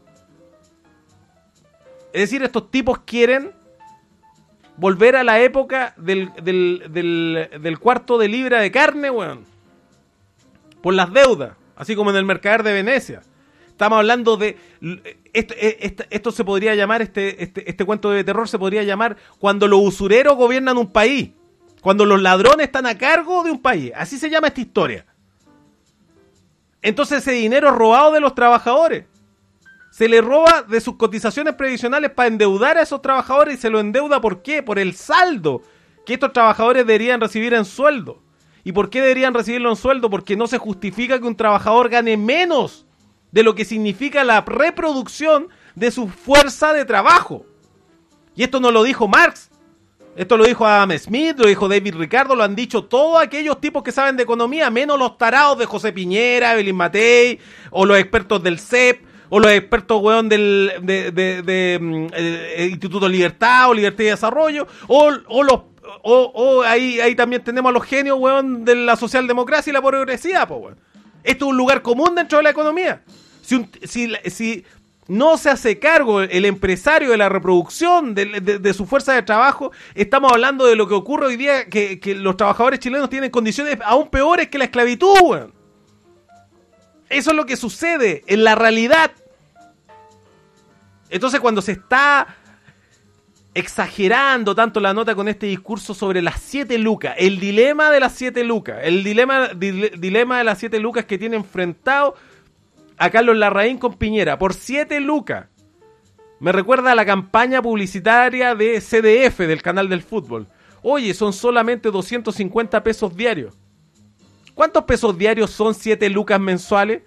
Es decir, estos tipos quieren volver a la época del, del, del, del cuarto de libra de carne, weón. Por las deudas, así como en el Mercader de Venecia. Estamos hablando de... Esto, esto, esto se podría llamar, este, este, este cuento de terror se podría llamar cuando los usureros gobiernan un país. Cuando los ladrones están a cargo de un país. Así se llama esta historia. Entonces ese dinero robado de los trabajadores se le roba de sus cotizaciones previsionales para endeudar a esos trabajadores, y se lo endeuda, ¿por qué? Por el saldo que estos trabajadores deberían recibir en sueldo. ¿Y por qué deberían recibirlo en sueldo? Porque no se justifica que un trabajador gane menos de lo que significa la reproducción de su fuerza de trabajo. Y esto no lo dijo Marx, esto lo dijo Adam Smith, lo dijo David Ricardo, lo han dicho todos aquellos tipos que saben de economía, menos los tarados de José Piñera, Evelyn Matei, o los expertos del C E P, o los expertos, weón, del de, de, de, de, eh, Instituto Libertad o Libertad y Desarrollo, o, o los O, o ahí, ahí también tenemos a los genios, weón, de la socialdemocracia y la progresividad, pues, weón. Esto es un lugar común dentro de la economía. Si, un, si, si no se hace cargo el empresario de la reproducción de, de, de su fuerza de trabajo, estamos hablando de lo que ocurre hoy día, que, que los trabajadores chilenos tienen condiciones aún peores que la esclavitud, weón. Eso es lo que sucede en la realidad. Entonces, cuando se está exagerando tanto la nota con este discurso sobre las siete lucas, el dilema de las siete lucas, el dilema, dile, dilema de las siete lucas que tiene enfrentado a Carlos Larraín con Piñera, por siete lucas. Me recuerda a la campaña publicitaria de C D F, del canal del fútbol. Oye, son solamente doscientos cincuenta pesos diarios. ¿Cuántos pesos diarios son siete lucas mensuales?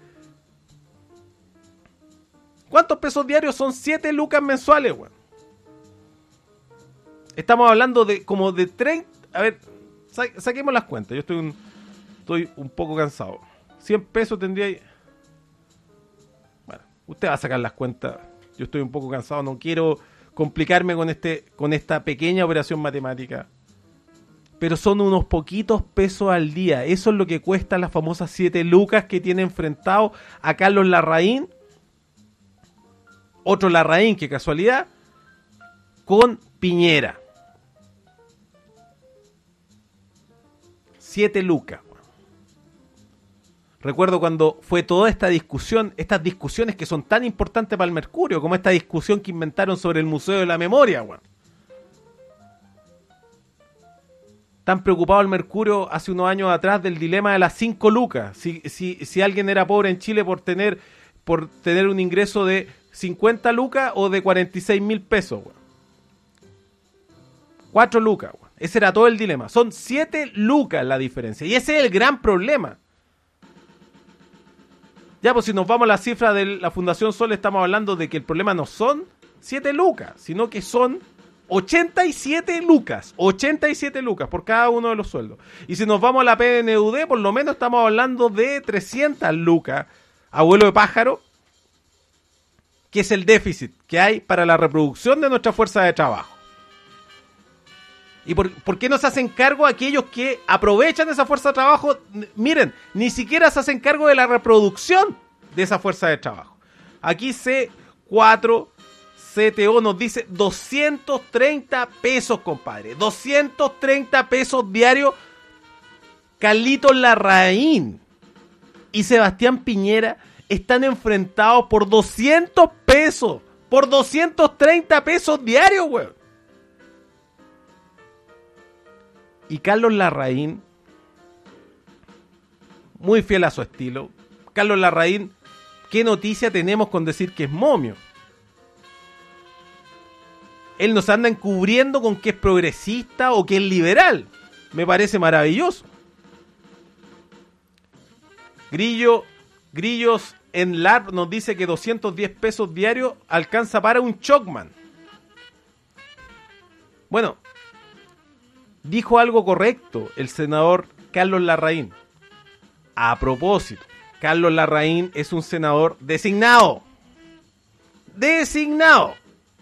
¿Cuántos pesos diarios son siete lucas mensuales, weón? Estamos hablando de como de treinta... A ver, sa saquemos las cuentas. Yo estoy un, estoy un poco cansado. cien pesos tendría... Bueno, usted va a sacar las cuentas. Yo estoy un poco cansado. No quiero complicarme con, este, con esta pequeña operación matemática. Pero son unos poquitos pesos al día. Eso es lo que cuesta las famosas siete lucas que tiene enfrentado a Carlos Larraín. Otro Larraín, qué casualidad, con Piñera. Siete lucas. Recuerdo cuando fue toda esta discusión, estas discusiones que son tan importantes para el Mercurio, como esta discusión que inventaron sobre el Museo de la Memoria, weón. Tan preocupado el Mercurio hace unos años atrás del dilema de las cinco lucas. Si, si, si alguien era pobre en Chile por tener, por tener un ingreso de cincuenta lucas o de cuarenta y seis mil pesos, weón. cuatro lucas, weón. Ese era todo el dilema. Son siete lucas la diferencia. Y ese es el gran problema. Ya, pues si nos vamos a la cifra de la Fundación Sol, estamos hablando de que el problema no son siete lucas, sino que son ochenta y siete lucas. ochenta y siete lucas por cada uno de los sueldos. Y si nos vamos a la P N U D, por lo menos estamos hablando de trescientas lucas, abuelo de pájaro, que es el déficit que hay para la reproducción de nuestra fuerza de trabajo. ¿Y por, por qué no se hacen cargo aquellos que aprovechan esa fuerza de trabajo? Miren, ni siquiera se hacen cargo de la reproducción de esa fuerza de trabajo. Aquí C cuatro C T O nos dice doscientos treinta pesos, compadre. doscientos treinta pesos diarios. Carlitos Larraín y Sebastián Piñera están enfrentados por doscientos pesos. Por doscientos treinta pesos diarios, weón. Y Carlos Larraín, muy fiel a su estilo. Carlos Larraín, ¿qué noticia tenemos con decir que es momio? Él nos anda encubriendo con que es progresista o que es liberal. Me parece maravilloso. Grillo, Grillos en L A R P nos dice que doscientos diez pesos diarios alcanza para un Chocman. Bueno, dijo algo correcto el senador Carlos Larraín. A propósito, Carlos Larraín es un senador designado. Designado.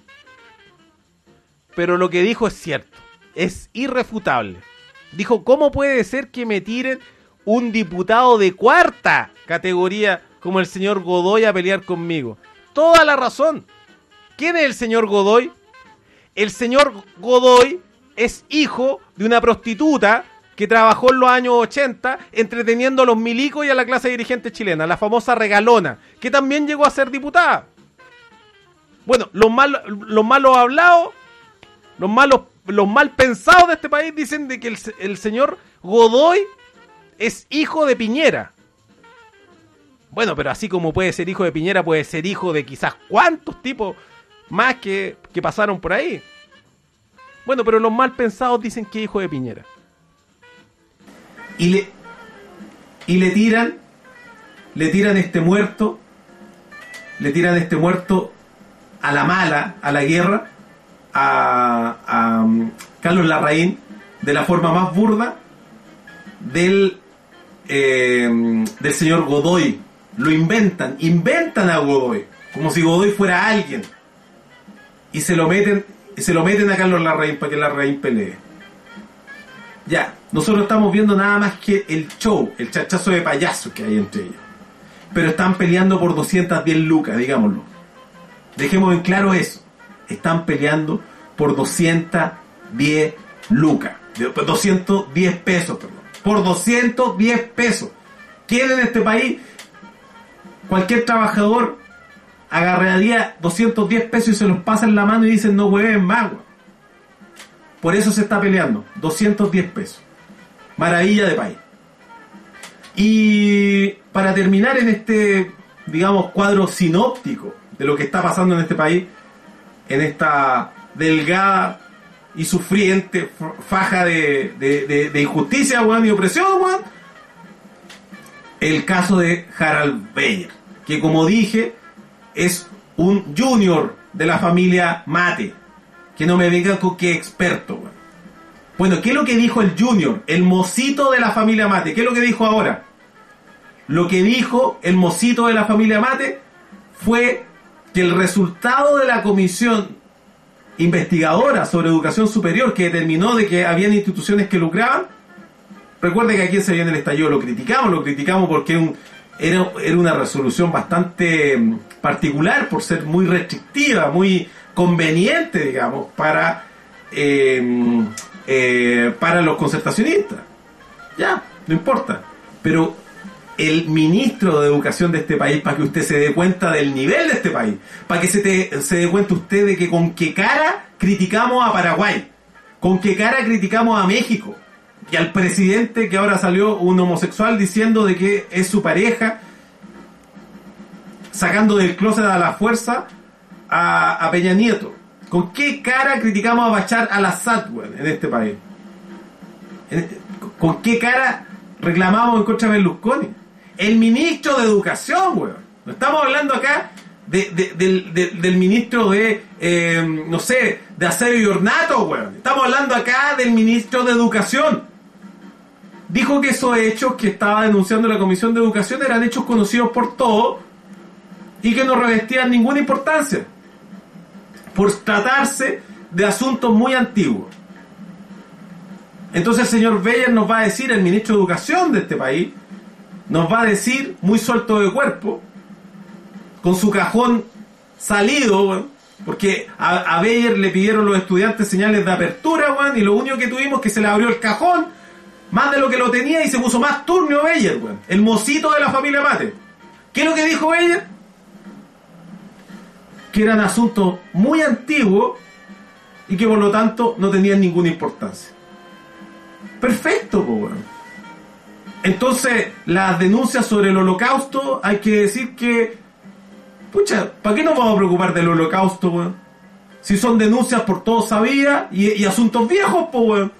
Pero lo que dijo es cierto. Es irrefutable. Dijo, ¿cómo puede ser que me tiren un diputado de cuarta categoría como el señor Godoy a pelear conmigo? Toda la razón. ¿Quién es el señor Godoy? El señor Godoy es hijo de una prostituta que trabajó en los años ochenta entreteniendo a los milicos y a la clase dirigente chilena, la famosa Regalona, que también llegó a ser diputada. Bueno, los mal, los malos hablados, los malos, los mal pensados de este país dicen de que el, el señor Godoy es hijo de Piñera. Bueno, pero así como puede ser hijo de Piñera, puede ser hijo de quizás cuántos tipos más que, que pasaron por ahí. Bueno, pero los mal pensados dicen que es hijo de Piñera. Y le, y le tiran, le tiran este muerto, le tiran este muerto a la mala, a la guerra, a, a um, Carlos Larraín, de la forma más burda del, eh, del señor Godoy. Lo inventan, inventan a Godoy, como si Godoy fuera alguien. Y se lo meten... Y se lo meten a Carlos Larraín para que Larraín pelee. Ya, nosotros estamos viendo nada más que el show, el chachazo de payaso que hay entre ellos. Pero están peleando por doscientas diez lucas, digámoslo. Dejemos en claro eso. Están peleando por doscientas diez lucas. doscientos diez pesos, perdón. Por doscientos diez pesos. ¿Quién en este país, cualquier trabajador, agarraría doscientos diez pesos y se los pasa en la mano y dicen no hueven más, güey? por eso se está peleando. doscientos diez pesos. Maravilla de país. Y para terminar en este, digamos, cuadro sinóptico de lo que está pasando en este país, en esta delgada y sufriente faja de, de, de, de injusticia, weón, y opresión, weón, el caso de Harald Beyer, que como dije, es un junior de la familia Mate, que no me vengan con qué experto, weón. Bueno, ¿qué es lo que dijo el junior, el mocito de la familia Mate? ¿Qué es lo que dijo ahora? Lo que dijo el mocito de la familia Mate fue que el resultado de la comisión investigadora sobre educación superior, que determinó de que habían instituciones que lucraban, recuerde que aquí en Se Viene el Estallido lo criticamos, lo criticamos porque un, era, era una resolución bastante particular por ser muy restrictiva, muy conveniente, digamos, para eh, eh, para los concertacionistas. Ya, no importa. Pero el ministro de Educación de este país, para que usted se dé cuenta del nivel de este país, para que se, te, se dé cuenta usted de que con qué cara criticamos a Paraguay, con qué cara criticamos a México, y al presidente que ahora salió un homosexual diciendo de que es su pareja, sacando del closet a la fuerza a, a Peña Nieto. ¿Con qué cara criticamos a Bashar al-Assad, weón, en este país? ¿Con qué cara reclamamos en contra de Berlusconi? El ministro de Educación, weón. No estamos hablando acá de, de, de, de, del ministro de, eh, no sé, de Acero y Ornato, weón. Estamos hablando acá del ministro de Educación. Dijo que esos hechos que estaba denunciando la Comisión de Educación eran hechos conocidos por todos y que no revestían ninguna importancia, por tratarse de asuntos muy antiguos. Entonces el señor Beyer nos va a decir, el ministro de Educación de este país, nos va a decir, muy suelto de cuerpo, con su cajón salido, weón, porque a, a Beyer le pidieron los estudiantes señales de apertura, weón, y lo único que tuvimos es que se le abrió el cajón, más de lo que lo tenía, y se puso más turbio Beyer, weón, el mocito de la familia Mate. ¿Qué es lo que dijo Beyer? Que eran asuntos muy antiguos y que por lo tanto no tenían ninguna importancia. Perfecto, pues, weón. Entonces, las denuncias sobre el holocausto, hay que decir que, pucha, ¿para qué nos vamos a preocupar del holocausto, weón? Si son denuncias por todos sabía y, y asuntos viejos, pues, weón.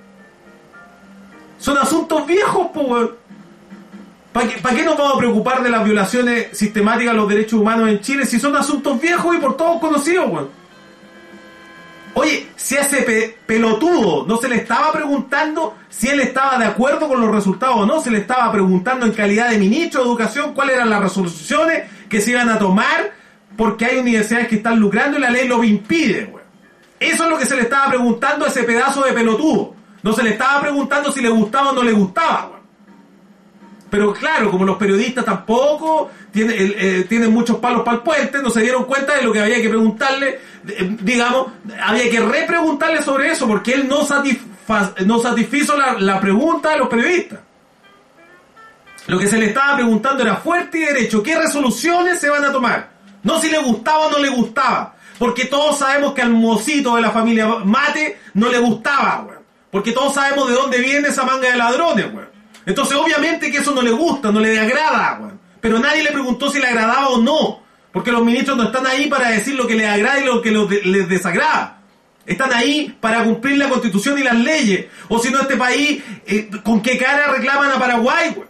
Son asuntos viejos, pues, weón. ¿Para qué, ¿Para qué nos vamos a preocupar de las violaciones sistemáticas a los derechos humanos en Chile si son asuntos viejos y por todos conocidos, weón? Oye, si a ese pe pelotudo no se le estaba preguntando si él estaba de acuerdo con los resultados o no, se le estaba preguntando en calidad de ministro de Educación cuáles eran las resoluciones que se iban a tomar porque hay universidades que están lucrando y la ley lo impide, weón. Eso es lo que se le estaba preguntando a ese pedazo de pelotudo. No se le estaba preguntando si le gustaba o no le gustaba, weón. Pero claro, como los periodistas tampoco tienen, eh, tienen muchos palos para el puente, no se dieron cuenta de lo que había que preguntarle, eh, digamos, había que repreguntarle sobre eso, porque él no, satisfa, no satisfizo la, la pregunta de los periodistas. Lo que se le estaba preguntando era fuerte y derecho, ¿qué resoluciones se van a tomar? No si le gustaba o no le gustaba, porque todos sabemos que al mocito de la familia Mate no le gustaba, weón. Porque todos sabemos de dónde viene esa manga de ladrones, weón. Entonces obviamente que eso no le gusta, no le agrada, weón. Pero nadie le preguntó si le agradaba o no, porque los ministros no están ahí para decir lo que les agrada y lo que les desagrada. Están ahí para cumplir la Constitución y las leyes. O si no, este país, eh, ¿con qué cara reclaman a Paraguay, weón?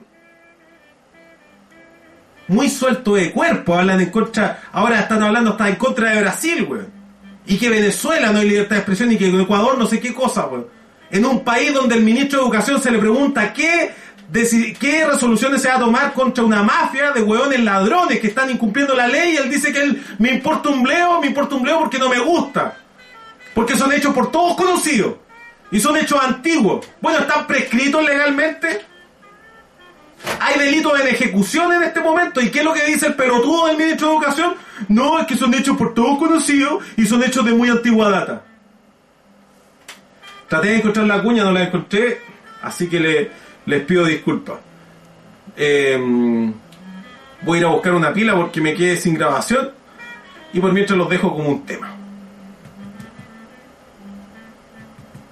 Muy suelto de cuerpo, hablan en contra, ahora están hablando hasta en contra de Brasil, weón. Y que Venezuela no hay libertad de expresión y que Ecuador no sé qué cosa, weón. En un país donde el ministro de Educación se le pregunta qué, qué resoluciones se va a tomar contra una mafia de hueones ladrones que están incumpliendo la ley, y él dice que él, me importa un bleo, me importa un bleo porque no me gusta. Porque son hechos por todos conocidos. Y son hechos antiguos. Bueno, ¿están prescritos legalmente? Hay delitos en ejecución en este momento. ¿Y qué es lo que dice el pelotudo del ministro de Educación? No, es que son hechos por todos conocidos y son hechos de muy antigua data. Traté de encontrar la cuña, no la encontré, así que le, les pido disculpas. Eh, voy a ir a buscar una pila porque me quedé sin grabación y por mientras los dejo como un tema.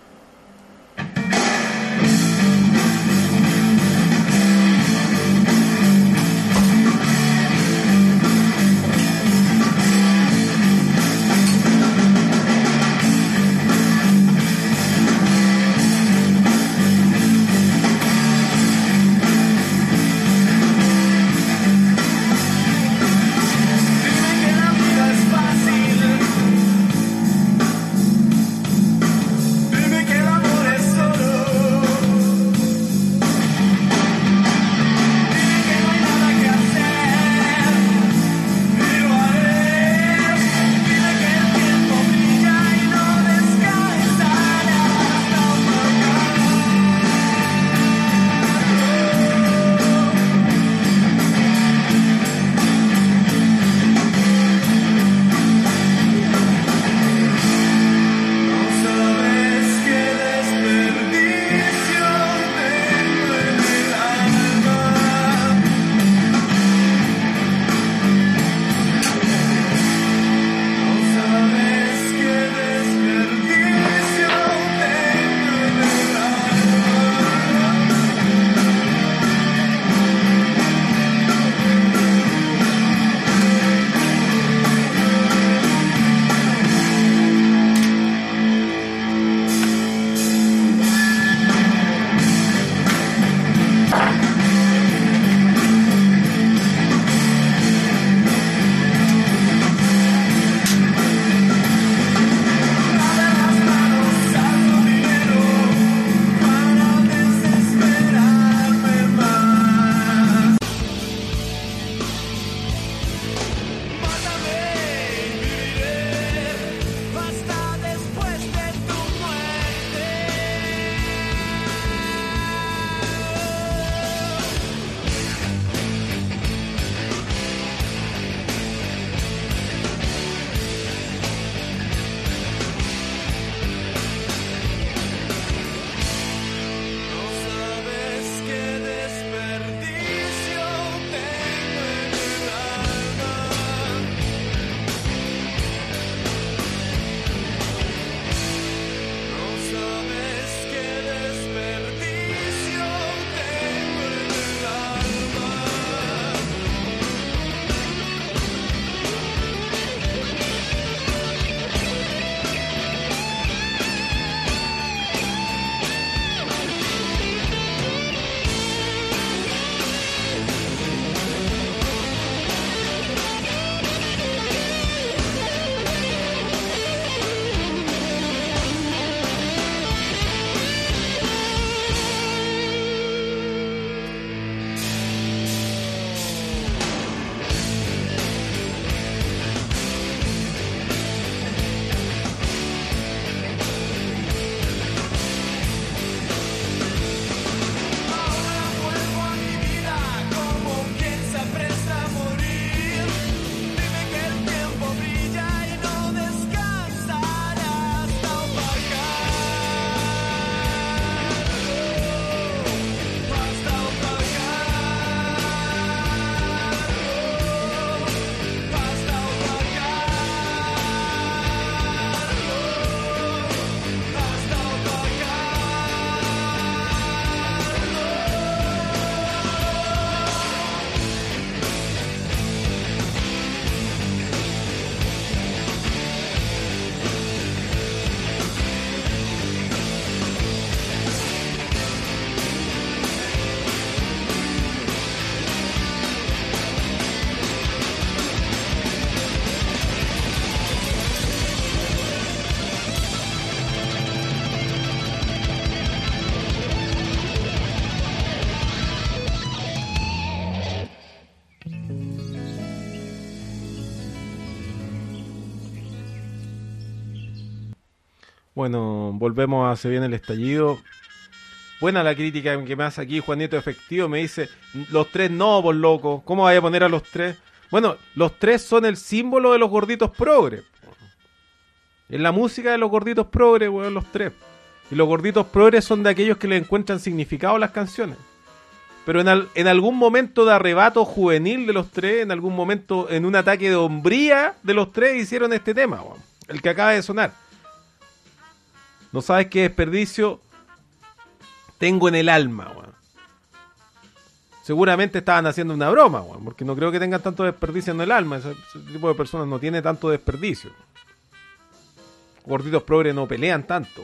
Bueno, volvemos a Se Viene el Estallido. Buena la crítica que me hace aquí Juanito Efectivo. Me dice, los tres no, por loco. ¿Cómo vaya a poner a los tres? Bueno, los tres son el símbolo de los gorditos progres. En la música de los gorditos progres, weón, los tres. Y los gorditos progres son de aquellos que le encuentran significado a las canciones. Pero en, al, en algún momento de arrebato juvenil de los tres, en algún momento, en un ataque de hombría de los tres, hicieron este tema, weón, el que acaba de sonar. No sabes qué desperdicio tengo en el alma, weón. Seguramente estaban haciendo una broma, weón, porque no creo que tengan tanto desperdicio en el alma. Ese, ese tipo de personas no tiene tanto desperdicio. Gorditos progres no pelean tanto.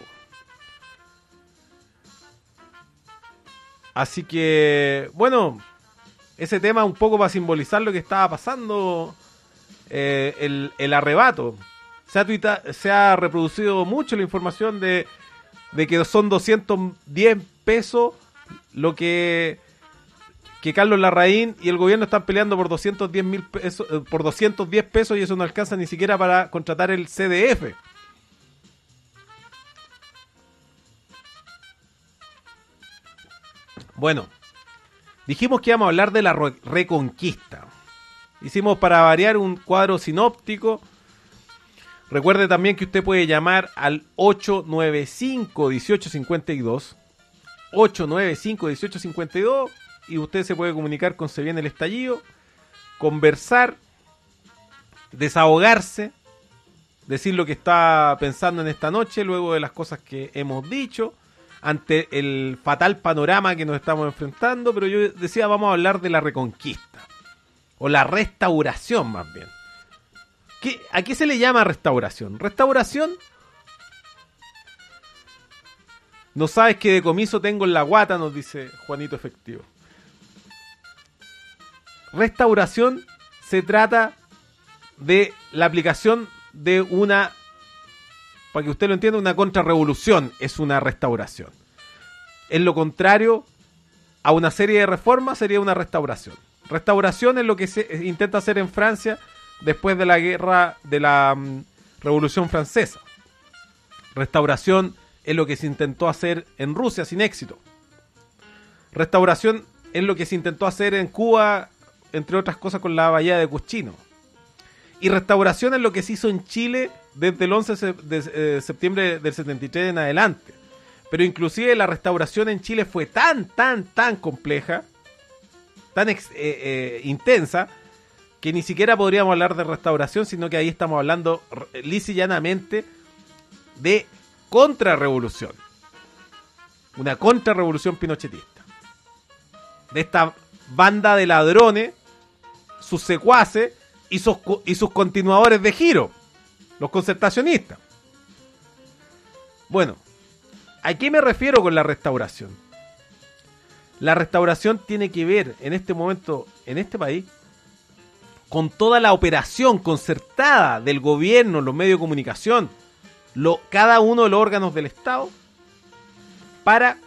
Así que, bueno, ese tema un poco para simbolizar lo que estaba pasando, eh, el, el arrebato. Se ha, tuita, se ha reproducido mucho la información de, de que son doscientos diez pesos lo que, que Carlos Larraín y el gobierno están peleando por doscientos diez mil pesos, por doscientos diez pesos, y eso no alcanza ni siquiera para contratar el C D F. Bueno, dijimos que íbamos a hablar de la re- Reconquista. Hicimos para variar un cuadro sinóptico. Recuerde también que usted puede llamar al ocho nueve cinco, uno ocho cinco dos. ocho nueve cinco, uno ocho cinco dos. Y usted se puede comunicar con Se Viene el Estallido. Conversar. Desahogarse. Decir lo que está pensando en esta noche, luego de las cosas que hemos dicho, ante el fatal panorama que nos estamos enfrentando. Pero yo decía, vamos a hablar de la Reconquista, o la restauración más bien. ¿Qué, ¿A qué se le llama restauración? Restauración, no sabes qué decomiso tengo en la guata, nos dice Juanito Efectivo. Restauración se trata de la aplicación de una, para que usted lo entienda, una contrarrevolución es una restauración. En lo contrario a una serie de reformas sería una restauración. Restauración es lo que se intenta hacer en Francia después de la guerra de la um, Revolución Francesa. Restauración es lo que se intentó hacer en Rusia sin éxito. Restauración es lo que se intentó hacer en Cuba, entre otras cosas, con la bahía de Cuchino. Y restauración es lo que se hizo en Chile desde el once de septiembre del setenta y tres en adelante. Pero inclusive la restauración en Chile fue tan, tan, tan compleja, tan ex, eh, eh, intensa, que ni siquiera podríamos hablar de restauración, sino que ahí estamos hablando lisa y llanamente de contrarrevolución. Una contrarrevolución pinochetista. De esta banda de ladrones, sus secuaces y sus, y sus continuadores de giro, los concertacionistas. Bueno, ¿a qué me refiero con la restauración? La restauración tiene que ver en este momento, en este país, con toda la operación concertada del gobierno, los medios de comunicación, lo, cada uno de los órganos del Estado, para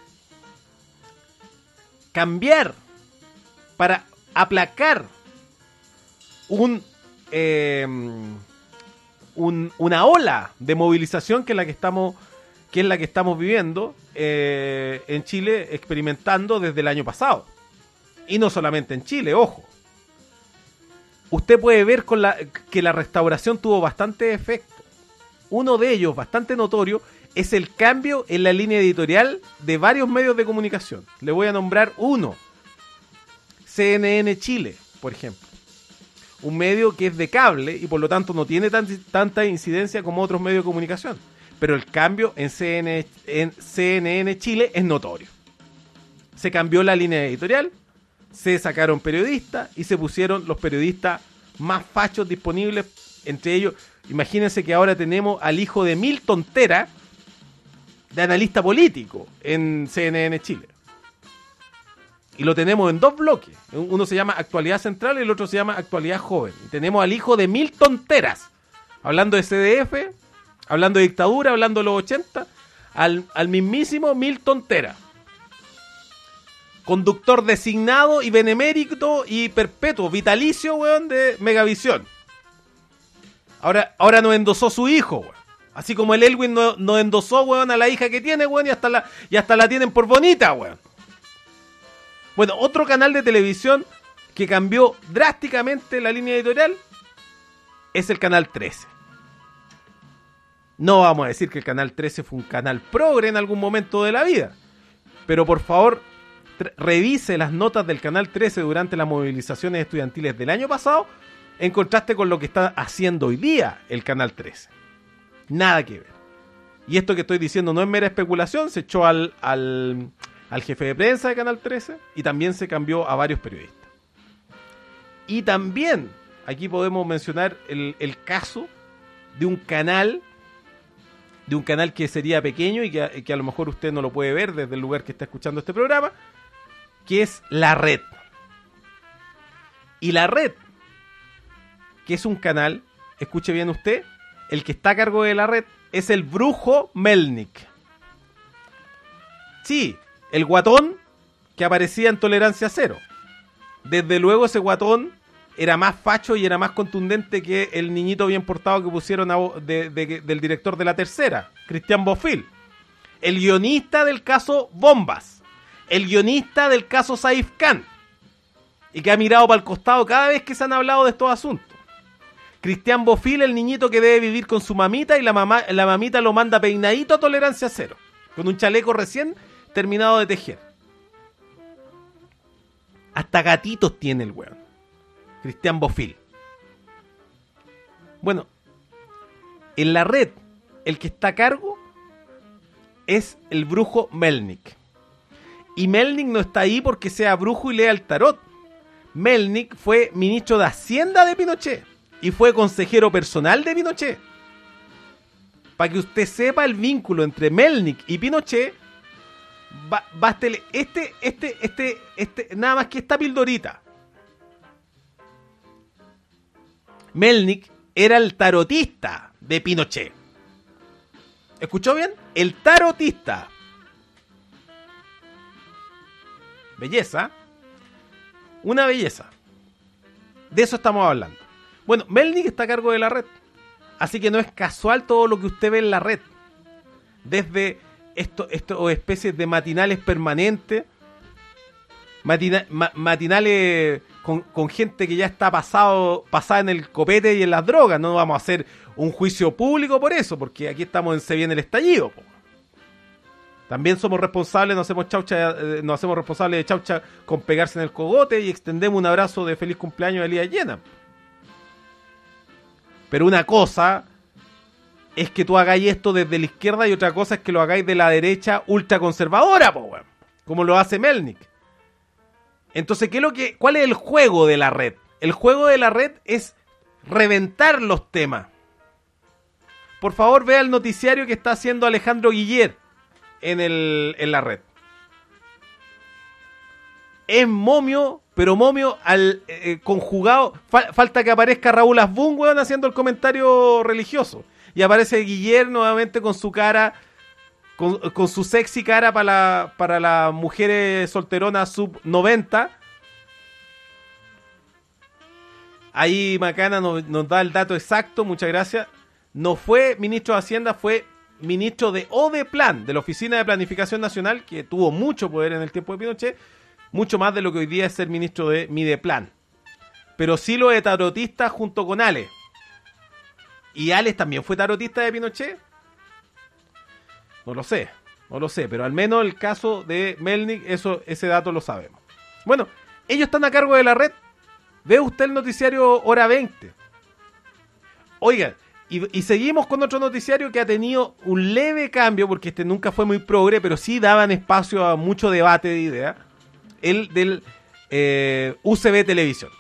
cambiar, para aplacar un, eh, un una ola de movilización que es la que estamos que es la que estamos viviendo eh, en Chile, experimentando desde el año pasado. Y no solamente en Chile, ojo. Usted puede ver con la, que la restauración tuvo bastante efecto. Uno de ellos, bastante notorio, es el cambio en la línea editorial de varios medios de comunicación. Le voy a nombrar uno. C N N Chile, por ejemplo. Un medio que es de cable y por lo tanto no tiene tan, tanta incidencia como otros medios de comunicación. Pero el cambio en C N N, en C N N Chile es notorio. Se cambió la línea editorial, se sacaron periodistas y se pusieron los periodistas más fachos disponibles. Entre ellos, imagínense que ahora tenemos al hijo de Milton Tera, de analista político, en C N N Chile. Y lo tenemos en dos bloques. Uno se llama Actualidad Central y el otro se llama Actualidad Joven. Y tenemos al hijo de Milton Teras, hablando de C D F, hablando de dictadura, hablando de los ochenta, al, al mismísimo Milton Tera. Conductor designado y benemérito y perpetuo, vitalicio, weón, de Megavisión. Ahora, ahora nos endosó su hijo, weón. Así como el Elwin nos no endosó, weón, a la hija que tiene, weón, y hasta la, y hasta la tienen por bonita, weón. Bueno, otro canal de televisión que cambió drásticamente la línea editorial es el Canal trece. No vamos a decir que el Canal trece fue un canal progre en algún momento de la vida, pero por favor, tre- revise las notas del Canal trece durante las movilizaciones estudiantiles del año pasado en contraste con lo que está haciendo hoy día el Canal trece. Nada que ver. Y esto que estoy diciendo no es mera especulación, se echó al, al, al jefe de prensa de Canal trece y también se cambió a varios periodistas. Y también, aquí podemos mencionar el, el caso de un canal, de un canal que sería pequeño y que, que a lo mejor usted no lo puede ver desde el lugar que está escuchando este programa, que es La Red. Y La Red, que es un canal, escuche bien usted, el que está a cargo de La Red es el Brujo Melnik. Sí, el guatón que aparecía en Tolerancia Cero. Desde luego ese guatón era más facho y era más contundente que el niñito bien portado que pusieron a, de, de, del director de La Tercera, Cristian Bofill. El guionista del caso Bombas. El guionista del caso Saif Khan. Y que ha mirado para el costado cada vez que se han hablado de estos asuntos. Cristian Bofill, el niñito que debe vivir con su mamita y la, mamá, la mamita lo manda peinadito a Tolerancia Cero. Con un chaleco recién terminado de tejer. Hasta gatitos tiene el weón. Cristian Bofill. Bueno, en La Red, el que está a cargo es el Brujo Melnik. Y Melnik no está ahí porque sea brujo y lea el tarot. Melnik fue ministro de Hacienda de Pinochet y fue consejero personal de Pinochet. Para que usted sepa el vínculo entre Melnik y Pinochet, bástele este, este, este, este, nada más que esta pildorita. Melnik era el tarotista de Pinochet. ¿Escuchó bien? El tarotista. Belleza. Una belleza. De eso estamos hablando. Bueno, Melnik está a cargo de La Red. Así que no es casual todo lo que usted ve en La Red. Desde esto, esto especies de matinales permanentes. Matina, ma, matinales con, con gente que ya está pasado, pasada en el copete y en las drogas. No vamos a hacer un juicio público por eso, porque aquí estamos en Se Viene el Estallido. Po. También somos responsables, nos hacemos chaucha, eh, nos hacemos responsables de chaucha con pegarse en el cogote y extendemos un abrazo de feliz cumpleaños a Elías Llena. Pero una cosa es que tú hagáis esto desde la izquierda y otra cosa es que lo hagáis de la derecha ultraconservadora, po, weón, como lo hace Melnik. Entonces, ¿qué es lo que, ¿cuál es el juego de La Red? El juego de La Red es reventar los temas. Por favor, vea el noticiario que está haciendo Alejandro Guiller en, el, en La Red. Es momio, pero momio al eh, conjugado. Fal, falta que aparezca Raúl Asbun, weón, haciendo el comentario religioso. Y aparece Guiller nuevamente con su cara, con, con su sexy cara para la, para las mujeres solteronas sub noventa. Ahí Macana nos, nos da el dato exacto, muchas gracias. No fue ministro de Hacienda, fue ministro de ODEPLAN, de la Oficina de Planificación Nacional, que tuvo mucho poder en el tiempo de Pinochet, mucho más de lo que hoy día es ser ministro de Mideplan. Pero sí lo de tarotista junto con Ale. ¿Y Alex también fue tarotista de Pinochet? No lo sé, no lo sé, pero al menos el caso de Melnik, eso, ese dato lo sabemos. Bueno, ellos están a cargo de La Red. Ve usted el noticiario Hora veinte. Oiga, y, y seguimos con otro noticiario que ha tenido un leve cambio, porque este nunca fue muy progre, pero sí daban espacio a mucho debate de ideas. El del eh, U C B Televisión.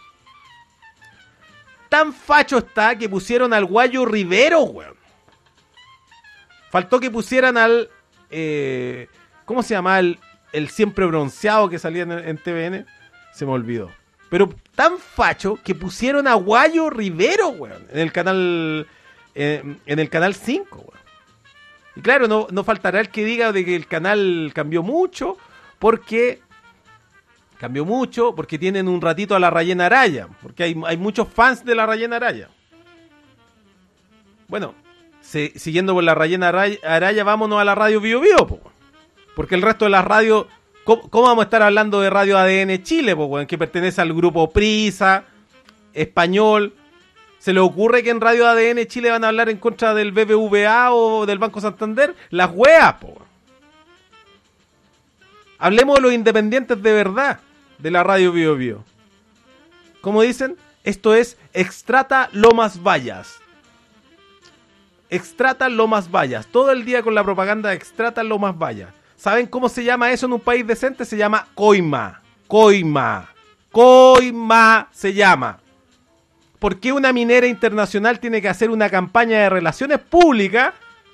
Tan facho está que pusieron al Guayo Rivero, weón. Faltó que pusieran al... Eh, ¿Cómo se llama? El, el siempre bronceado que salía en, en T V N. Se me olvidó. Pero tan facho que pusieron a Guayo Rivero, weón. En el canal... Eh, en el canal cinco, weón. Y claro, no, no faltará el que diga de que el canal cambió mucho. Porque... Cambió mucho porque tienen un ratito a la Rayena Araya. Porque hay, hay muchos fans de la Rayena Araya. Bueno, se, siguiendo por la Rayena Araya, Araya, vámonos a la radio Bio Bio, po. Porque el resto de las radios, ¿cómo, ¿cómo vamos a estar hablando de Radio A D N Chile, po, que pertenece al grupo Prisa, Español? ¿Se le ocurre que en Radio A D N Chile van a hablar en contra del B B V A o del Banco Santander? Las weas, po. Hablemos de los independientes de verdad de la radio Bio Bio. ¿Cómo dicen? Esto es Extrata Lomas Vallas. Extrata Lomas Vallas. Todo el día con la propaganda de Extrata Lomas Vallas. ¿Saben cómo se llama eso en un país decente? Se llama coima. Coima. Coima se llama. ¿Por qué una minera internacional tiene que hacer una campaña de relaciones públicas?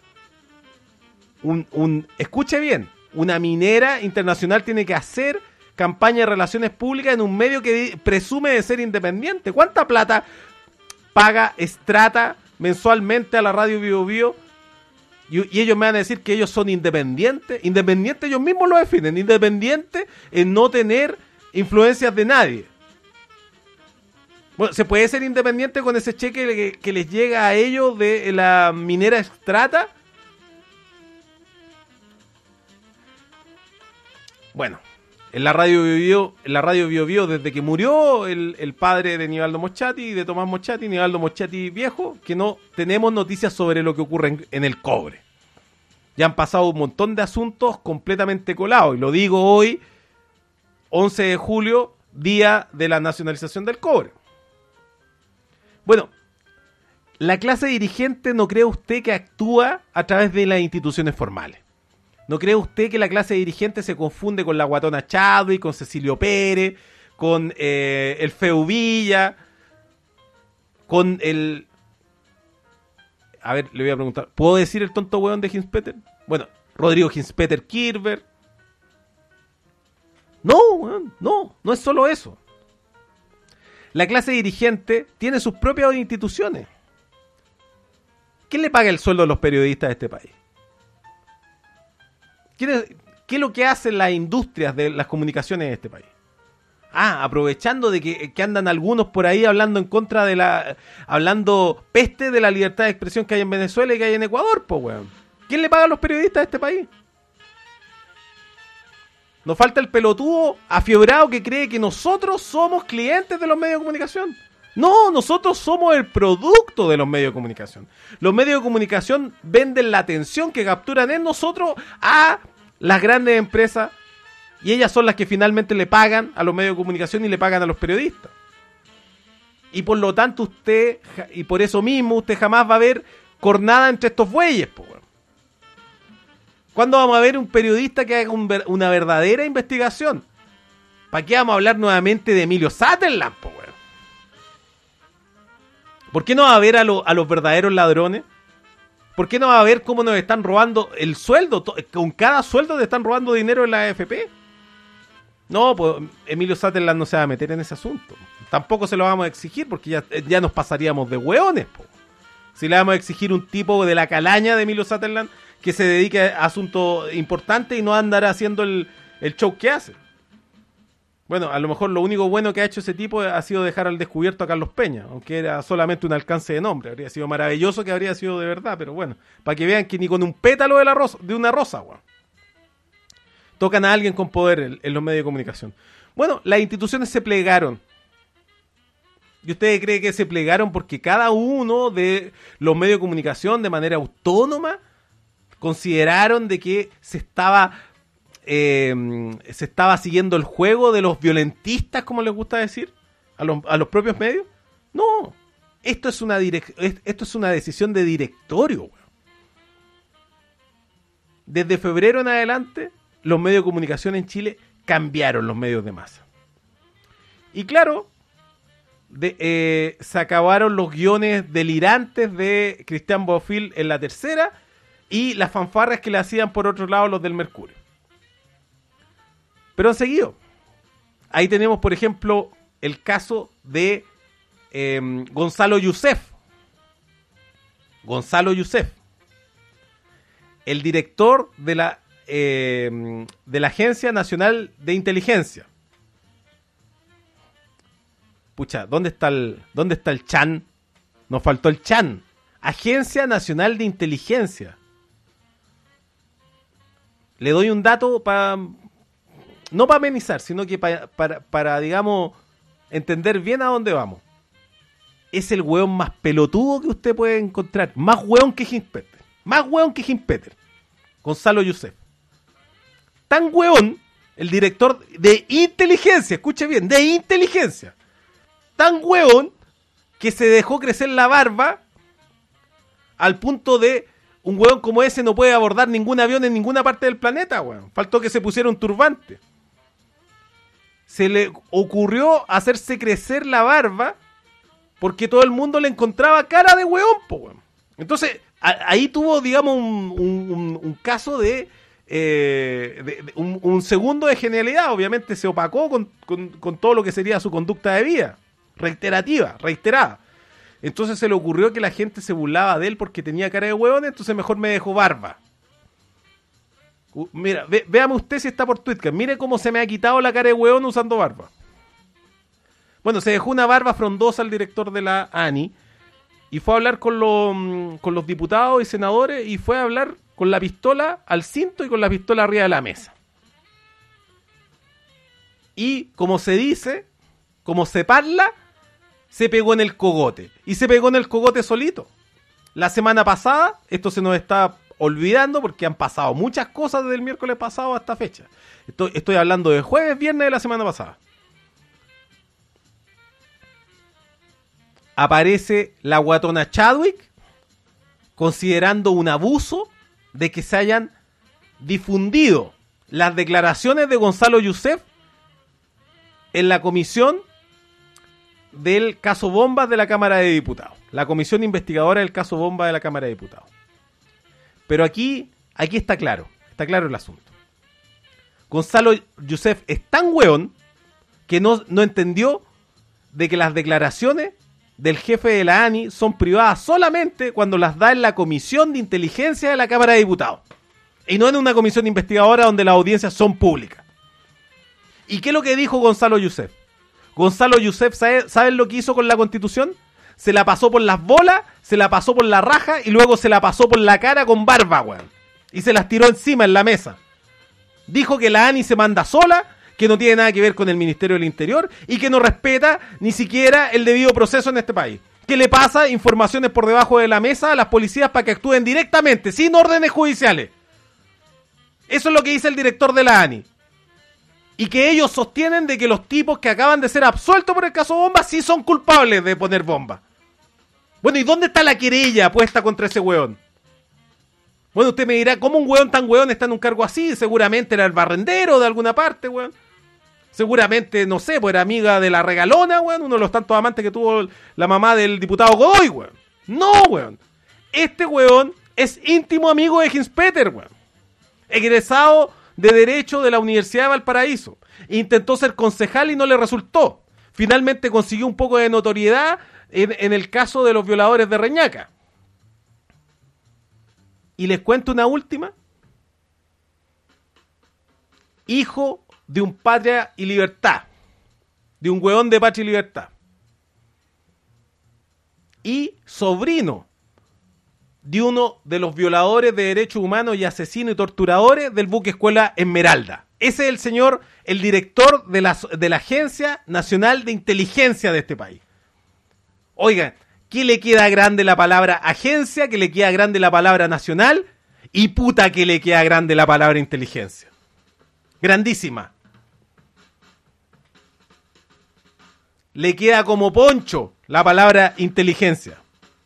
Un, un, escuche bien. Una minera internacional tiene que hacer campaña de relaciones públicas en un medio que presume de ser independiente. ¿Cuánta plata paga Extrata mensualmente a la radio Bio Bio? Y, y ellos me van a decir que ellos son independientes. Independientes ellos mismos lo definen. Independientes en no tener influencias de nadie. Bueno, ¿se puede ser independiente con ese cheque que, que les llega a ellos de la minera Extrata? Bueno, en la radio Bio Bio, en la radio Bio Bio, desde que murió el, el padre de Nivaldo Moschati y de Tomás Moschati, Nivaldo Moschati viejo, que no tenemos noticias sobre lo que ocurre en, en el cobre. Ya han pasado un montón de asuntos completamente colados, y lo digo hoy, once de julio, día de la nacionalización del cobre. Bueno, la clase dirigente, ¿no cree usted que actúa a través de las instituciones formales? ¿No cree usted que la clase dirigente se confunde con la guatona Chadwick, con Cecilio Pérez, con eh, el Feu Villa, con el... A ver, le voy a preguntar, ¿puedo decir el tonto hueón de Hinspeter? Bueno, Rodrigo Hinspeter Kirber. No, weón, no, no es solo eso. La clase dirigente tiene sus propias instituciones. ¿Quién le paga el sueldo a los periodistas de este país? ¿Qué es, ¿Qué es lo que hacen las industrias de las comunicaciones de este país? Ah, aprovechando de que, que andan algunos por ahí hablando en contra de la... Hablando peste de la libertad de expresión que hay en Venezuela y que hay en Ecuador, pues, weón. ¿Quién le paga a los periodistas de este país? Nos falta el pelotudo afiebrado que cree que nosotros somos clientes de los medios de comunicación. No, nosotros somos el producto de los medios de comunicación. Los medios de comunicación venden la atención que capturan en nosotros a las grandes empresas, y ellas son las que finalmente le pagan a los medios de comunicación y le pagan a los periodistas. Y por lo tanto usted, y por eso mismo, usted jamás va a ver cornada entre estos bueyes, po, weón. ¿Cuándo vamos a ver un periodista que haga un ver, una verdadera investigación? ¿Para qué vamos a hablar nuevamente de Emilio Sutherland, po, weón? ¿Por qué no va a ver a, lo, a los verdaderos ladrones? ¿Por qué no va a ver cómo nos están robando el sueldo? Con cada sueldo te están robando dinero en la A F P. No, pues Emilio Sutherland no se va a meter en ese asunto. Tampoco se lo vamos a exigir porque ya, ya nos pasaríamos de hueones, po. Si le vamos a exigir un tipo de la calaña de Emilio Sutherland que se dedique a asuntos importantes y no andará haciendo el, el show que hace. Bueno, a lo mejor lo único bueno que ha hecho ese tipo ha sido dejar al descubierto a Carlos Peña, aunque era solamente un alcance de nombre. Habría sido maravilloso que habría sido de verdad, pero bueno, para que vean que ni con un pétalo de, la rosa, de una rosa, weón, tocan a alguien con poder en, en los medios de comunicación. Bueno, las instituciones se plegaron. ¿Y ustedes creen que se plegaron porque cada uno de los medios de comunicación de manera autónoma consideraron de que se estaba... Eh, se estaba siguiendo el juego de los violentistas, como les gusta decir, a los, a los propios medios? No, esto es una direc- esto es una decisión de directorio, weón. Desde febrero en adelante, los medios de comunicación en Chile cambiaron los medios de masa. Y claro, de, eh, se acabaron los guiones delirantes de Cristian Bofill en La Tercera y las fanfarras que le hacían por otro lado los del Mercurio. Pero han seguido. Ahí tenemos, por ejemplo, el caso de eh, Gonzalo Youssef. Gonzalo Youssef. El director de la, eh, de la Agencia Nacional de Inteligencia. Pucha, ¿dónde está el, dónde está el Chan? Nos faltó el Chan. Agencia Nacional de Inteligencia. Le doy un dato para, no para amenizar, sino que para, para, para, digamos, entender bien a dónde vamos. Es el hueón más pelotudo que usted puede encontrar. Más hueón que Hinspeter. Más hueón que Hinspeter. Gonzalo Youssef. Tan hueón, el director de inteligencia, escuche bien, de inteligencia. Tan hueón que se dejó crecer la barba al punto de un hueón como ese no puede abordar ningún avión en ninguna parte del planeta, hueón. Faltó que se pusiera un turbante. Se le ocurrió hacerse crecer la barba porque todo el mundo le encontraba cara de hueón, po, hueón. Entonces, a, ahí tuvo, digamos, un, un, un caso de, eh, de, de un, un segundo de genialidad. Obviamente se opacó con, con, con todo lo que sería su conducta de vida. Reiterativa, reiterada. Entonces se le ocurrió que la gente se burlaba de él porque tenía cara de hueón, entonces mejor me dejó barba. Uh, mira, ve, véame usted si está por Twitter. Mire cómo se me ha quitado la cara de hueón usando barba. Bueno, se dejó una barba frondosa al director de la ANI y fue a hablar con, lo, con los diputados y senadores y fue a hablar con la pistola al cinto y con la pistola arriba de la mesa. Y como se dice, como se parla, se pegó en el cogote. Y se pegó en el cogote solito. La semana pasada, esto se nos está olvidando porque han pasado muchas cosas desde el miércoles pasado hasta esta fecha. Estoy, estoy hablando de jueves, viernes de la semana pasada. Aparece la guatona Chadwick considerando un abuso de que se hayan difundido las declaraciones de Gonzalo Youssef en la comisión del caso Bombas de la Cámara de Diputados. La comisión investigadora del caso Bombas de la Cámara de Diputados. Pero aquí, aquí está claro, está claro el asunto. Gonzalo Youssef es tan hueón que no, no entendió de que las declaraciones del jefe de la ANI son privadas solamente cuando las da en la comisión de inteligencia de la Cámara de Diputados. Y no en una comisión investigadora donde las audiencias son públicas. ¿Y qué es lo que dijo Gonzalo Youssef? Gonzalo Youssef, ¿sabe, ¿saben lo que hizo con la Constitución? Se la pasó por las bolas, se la pasó por la raja y luego se la pasó por la cara con barba, weón. Y se las tiró encima en la mesa. Dijo que la ANI se manda sola, que no tiene nada que ver con el Ministerio del Interior y que no respeta ni siquiera el debido proceso en este país. Que le pasa informaciones por debajo de la mesa a las policías para que actúen directamente, sin órdenes judiciales. Eso es lo que dice el director de la ANI. Y que ellos sostienen de que los tipos que acaban de ser absueltos por el caso Bomba sí son culpables de poner bomba. Bueno, ¿y dónde está la querella puesta contra ese weón? Bueno, usted me dirá, ¿cómo un weón tan weón está en un cargo así? Seguramente era el barrendero de alguna parte, weón. Seguramente, no sé, pues era amiga de la Regalona, weón. Uno de los tantos amantes que tuvo la mamá del diputado Godoy, weón. No, weón. Este weón es íntimo amigo de Hinspeter, weón. Egresado de Derecho de la Universidad de Valparaíso. Intentó ser concejal y no le resultó. Finalmente consiguió un poco de notoriedad en, en el caso de los violadores de Reñaca. Y les cuento una última. Hijo de un Patria y Libertad. De un hueón de Patria y Libertad. Y sobrino de uno de los violadores de derechos humanos y asesinos y torturadores del buque escuela Esmeralda. Ese es el señor, el director de la, de la Agencia Nacional de Inteligencia de este país. Oigan, ¿qué le queda grande la palabra agencia? ¿Qué le queda grande la palabra nacional? Y puta que le queda grande la palabra inteligencia. Grandísima. Le queda como poncho la palabra inteligencia.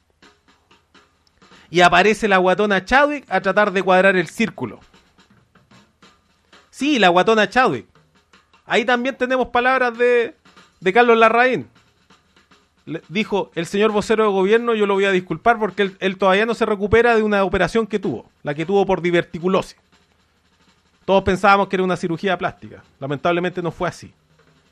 Y aparece la guatona Chadwick a tratar de cuadrar el círculo. Sí, la guatona Chadwick. Ahí también tenemos palabras de, de Carlos Larraín. Le dijo, el señor vocero de gobierno, yo lo voy a disculpar porque él, él todavía no se recupera de una operación que tuvo, la que tuvo por diverticulosis. Todos pensábamos que era una cirugía plástica. Lamentablemente no fue así.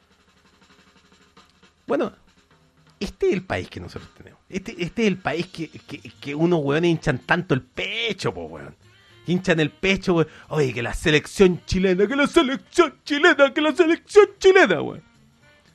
Bueno, este es el país que nosotros tenemos. Este, este es el país que, que, que unos weones hinchan tanto el pecho, po, weón. Hinchan el pecho, weón. Oye, que la selección chilena, que la selección chilena, que la selección chilena, weón.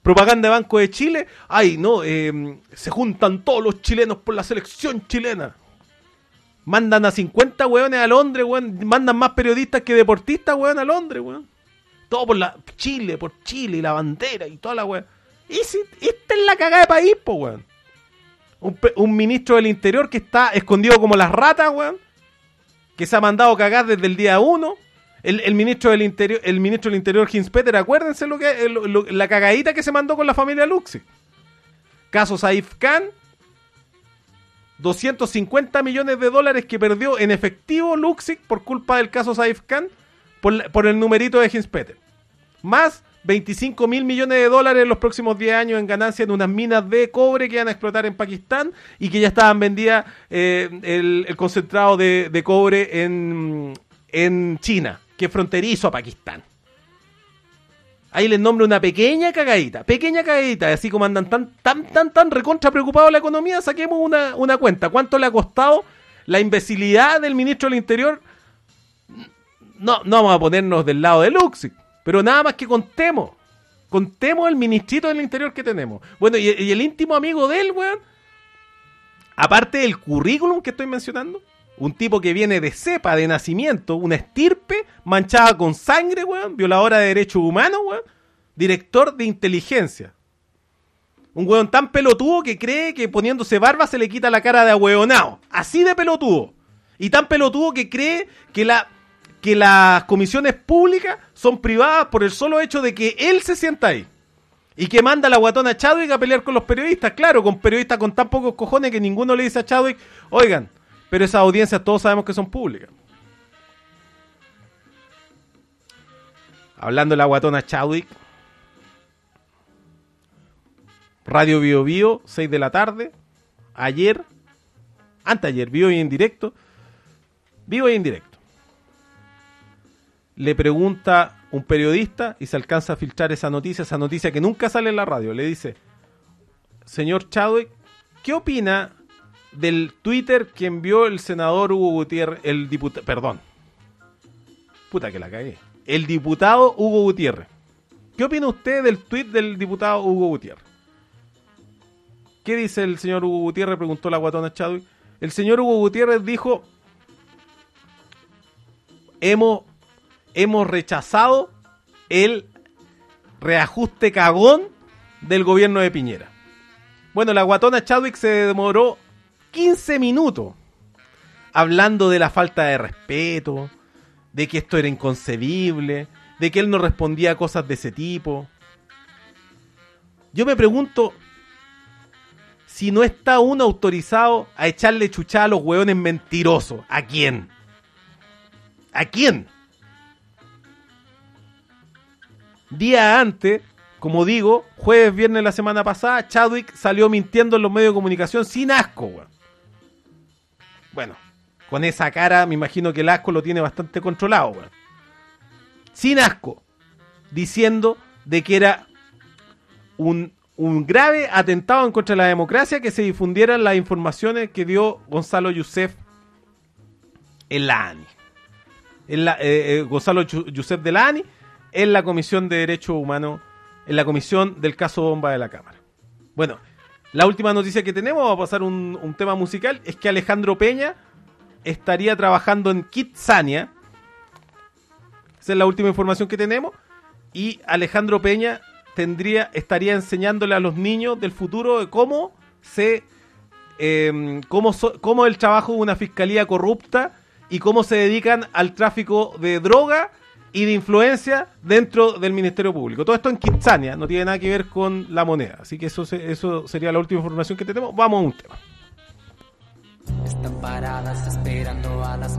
Propaganda de Banco de Chile. Ay, no, eh, se juntan todos los chilenos por la selección chilena. Mandan a cincuenta weones a Londres, weón. Mandan más periodistas que deportistas, weón, a Londres, weón. Todo por la Chile, por Chile y la bandera y toda la weón. Y si, esta es la cagada de país, po, weón. Un, un ministro del Interior que está escondido como las ratas, weón. Que se ha mandado cagar desde el día uno. El, el ministro del Interior, el ministro del Interior, Hinspeter, acuérdense lo que lo, lo, la cagadita que se mandó con la familia Luxi. Caso Saif Khan, doscientos cincuenta millones de dólares que perdió en efectivo Luxi por culpa del caso Saif Khan, por, por el numerito de Hinspeter. Más veinticinco mil millones de dólares en los próximos diez años en ganancia en unas minas de cobre que van a explotar en Pakistán y que ya estaban vendidas eh, el, el concentrado de, de cobre en, en China, que es fronterizo a Pakistán. Ahí les nombro una pequeña cagadita, pequeña cagadita, así como andan tan, tan, tan, tan recontra preocupados la economía, saquemos una, una cuenta. ¿Cuánto le ha costado la imbecilidad del ministro del Interior? No, no vamos a ponernos del lado de Luxi, pero nada más que contemos, contemos el ministrito del Interior que tenemos. Bueno, y, y el íntimo amigo de él, weón, aparte del currículum que estoy mencionando, un tipo que viene de cepa, de nacimiento, una estirpe manchada con sangre, weón, violadora de derechos humanos, weón, director de inteligencia. Un weón tan pelotudo que cree que poniéndose barba se le quita la cara de ahueonao. Así de pelotudo. Y tan pelotudo que cree que la... que las comisiones públicas son privadas por el solo hecho de que él se sienta ahí. Y que manda a la guatona Chadwick a pelear con los periodistas. Claro, con periodistas con tan pocos cojones que ninguno le dice a Chadwick, oigan, pero esas audiencias todos sabemos que son públicas. Hablando de la guatona Chadwick, Radio Bio Bio, seis de la tarde, ayer, anteayer, vivo y en directo, vivo y en directo. Le pregunta un periodista y se alcanza a filtrar esa noticia, esa noticia que nunca sale en la radio. Le dice, señor Chadwick, ¿qué opina del Twitter que envió el senador Hugo Gutiérrez, el diputado, perdón, puta que la cagué, el diputado Hugo Gutiérrez? ¿Qué opina usted del tweet del diputado Hugo Gutiérrez? ¿Qué dice el señor Hugo Gutiérrez? Preguntó la guatona Chadwick. El señor Hugo Gutiérrez dijo, hemos... hemos rechazado el reajuste cagón del gobierno de Piñera. Bueno, la guatona Chadwick se demoró quince minutos hablando de la falta de respeto, de que esto era inconcebible, de que él no respondía a cosas de ese tipo. Yo me pregunto si no está uno autorizado a echarle chuchá a los hueones mentirosos. ¿A quién? ¿A quién? Día antes, como digo, jueves, viernes de la semana pasada, Chadwick salió mintiendo en los medios de comunicación sin asco, weón. Bueno, con esa cara me imagino que el asco lo tiene bastante controlado, weón. Sin asco, diciendo de que era un, un grave atentado en contra de la democracia que se difundieran las informaciones que dio Gonzalo Youssef en la ANI. En la, eh, eh, Gonzalo Youssef de la ANI en la Comisión de Derechos Humanos, en la comisión del caso Bomba de la Cámara. Bueno, la última noticia que tenemos, vamos a pasar un, un tema musical, es que Alejandro Peña estaría trabajando en Kitsania. Esa es la última información que tenemos. Y Alejandro Peña tendría, estaría enseñándole a los niños del futuro de cómo se, eh, cómo, so, cómo el trabajo de una fiscalía corrupta y cómo se dedican al tráfico de droga y de influencia dentro del Ministerio Público. Todo esto en Kitsania, no tiene nada que ver con la moneda. Así que eso, eso sería la última información que tenemos. Vamos a un tema. Están paradas esperando a las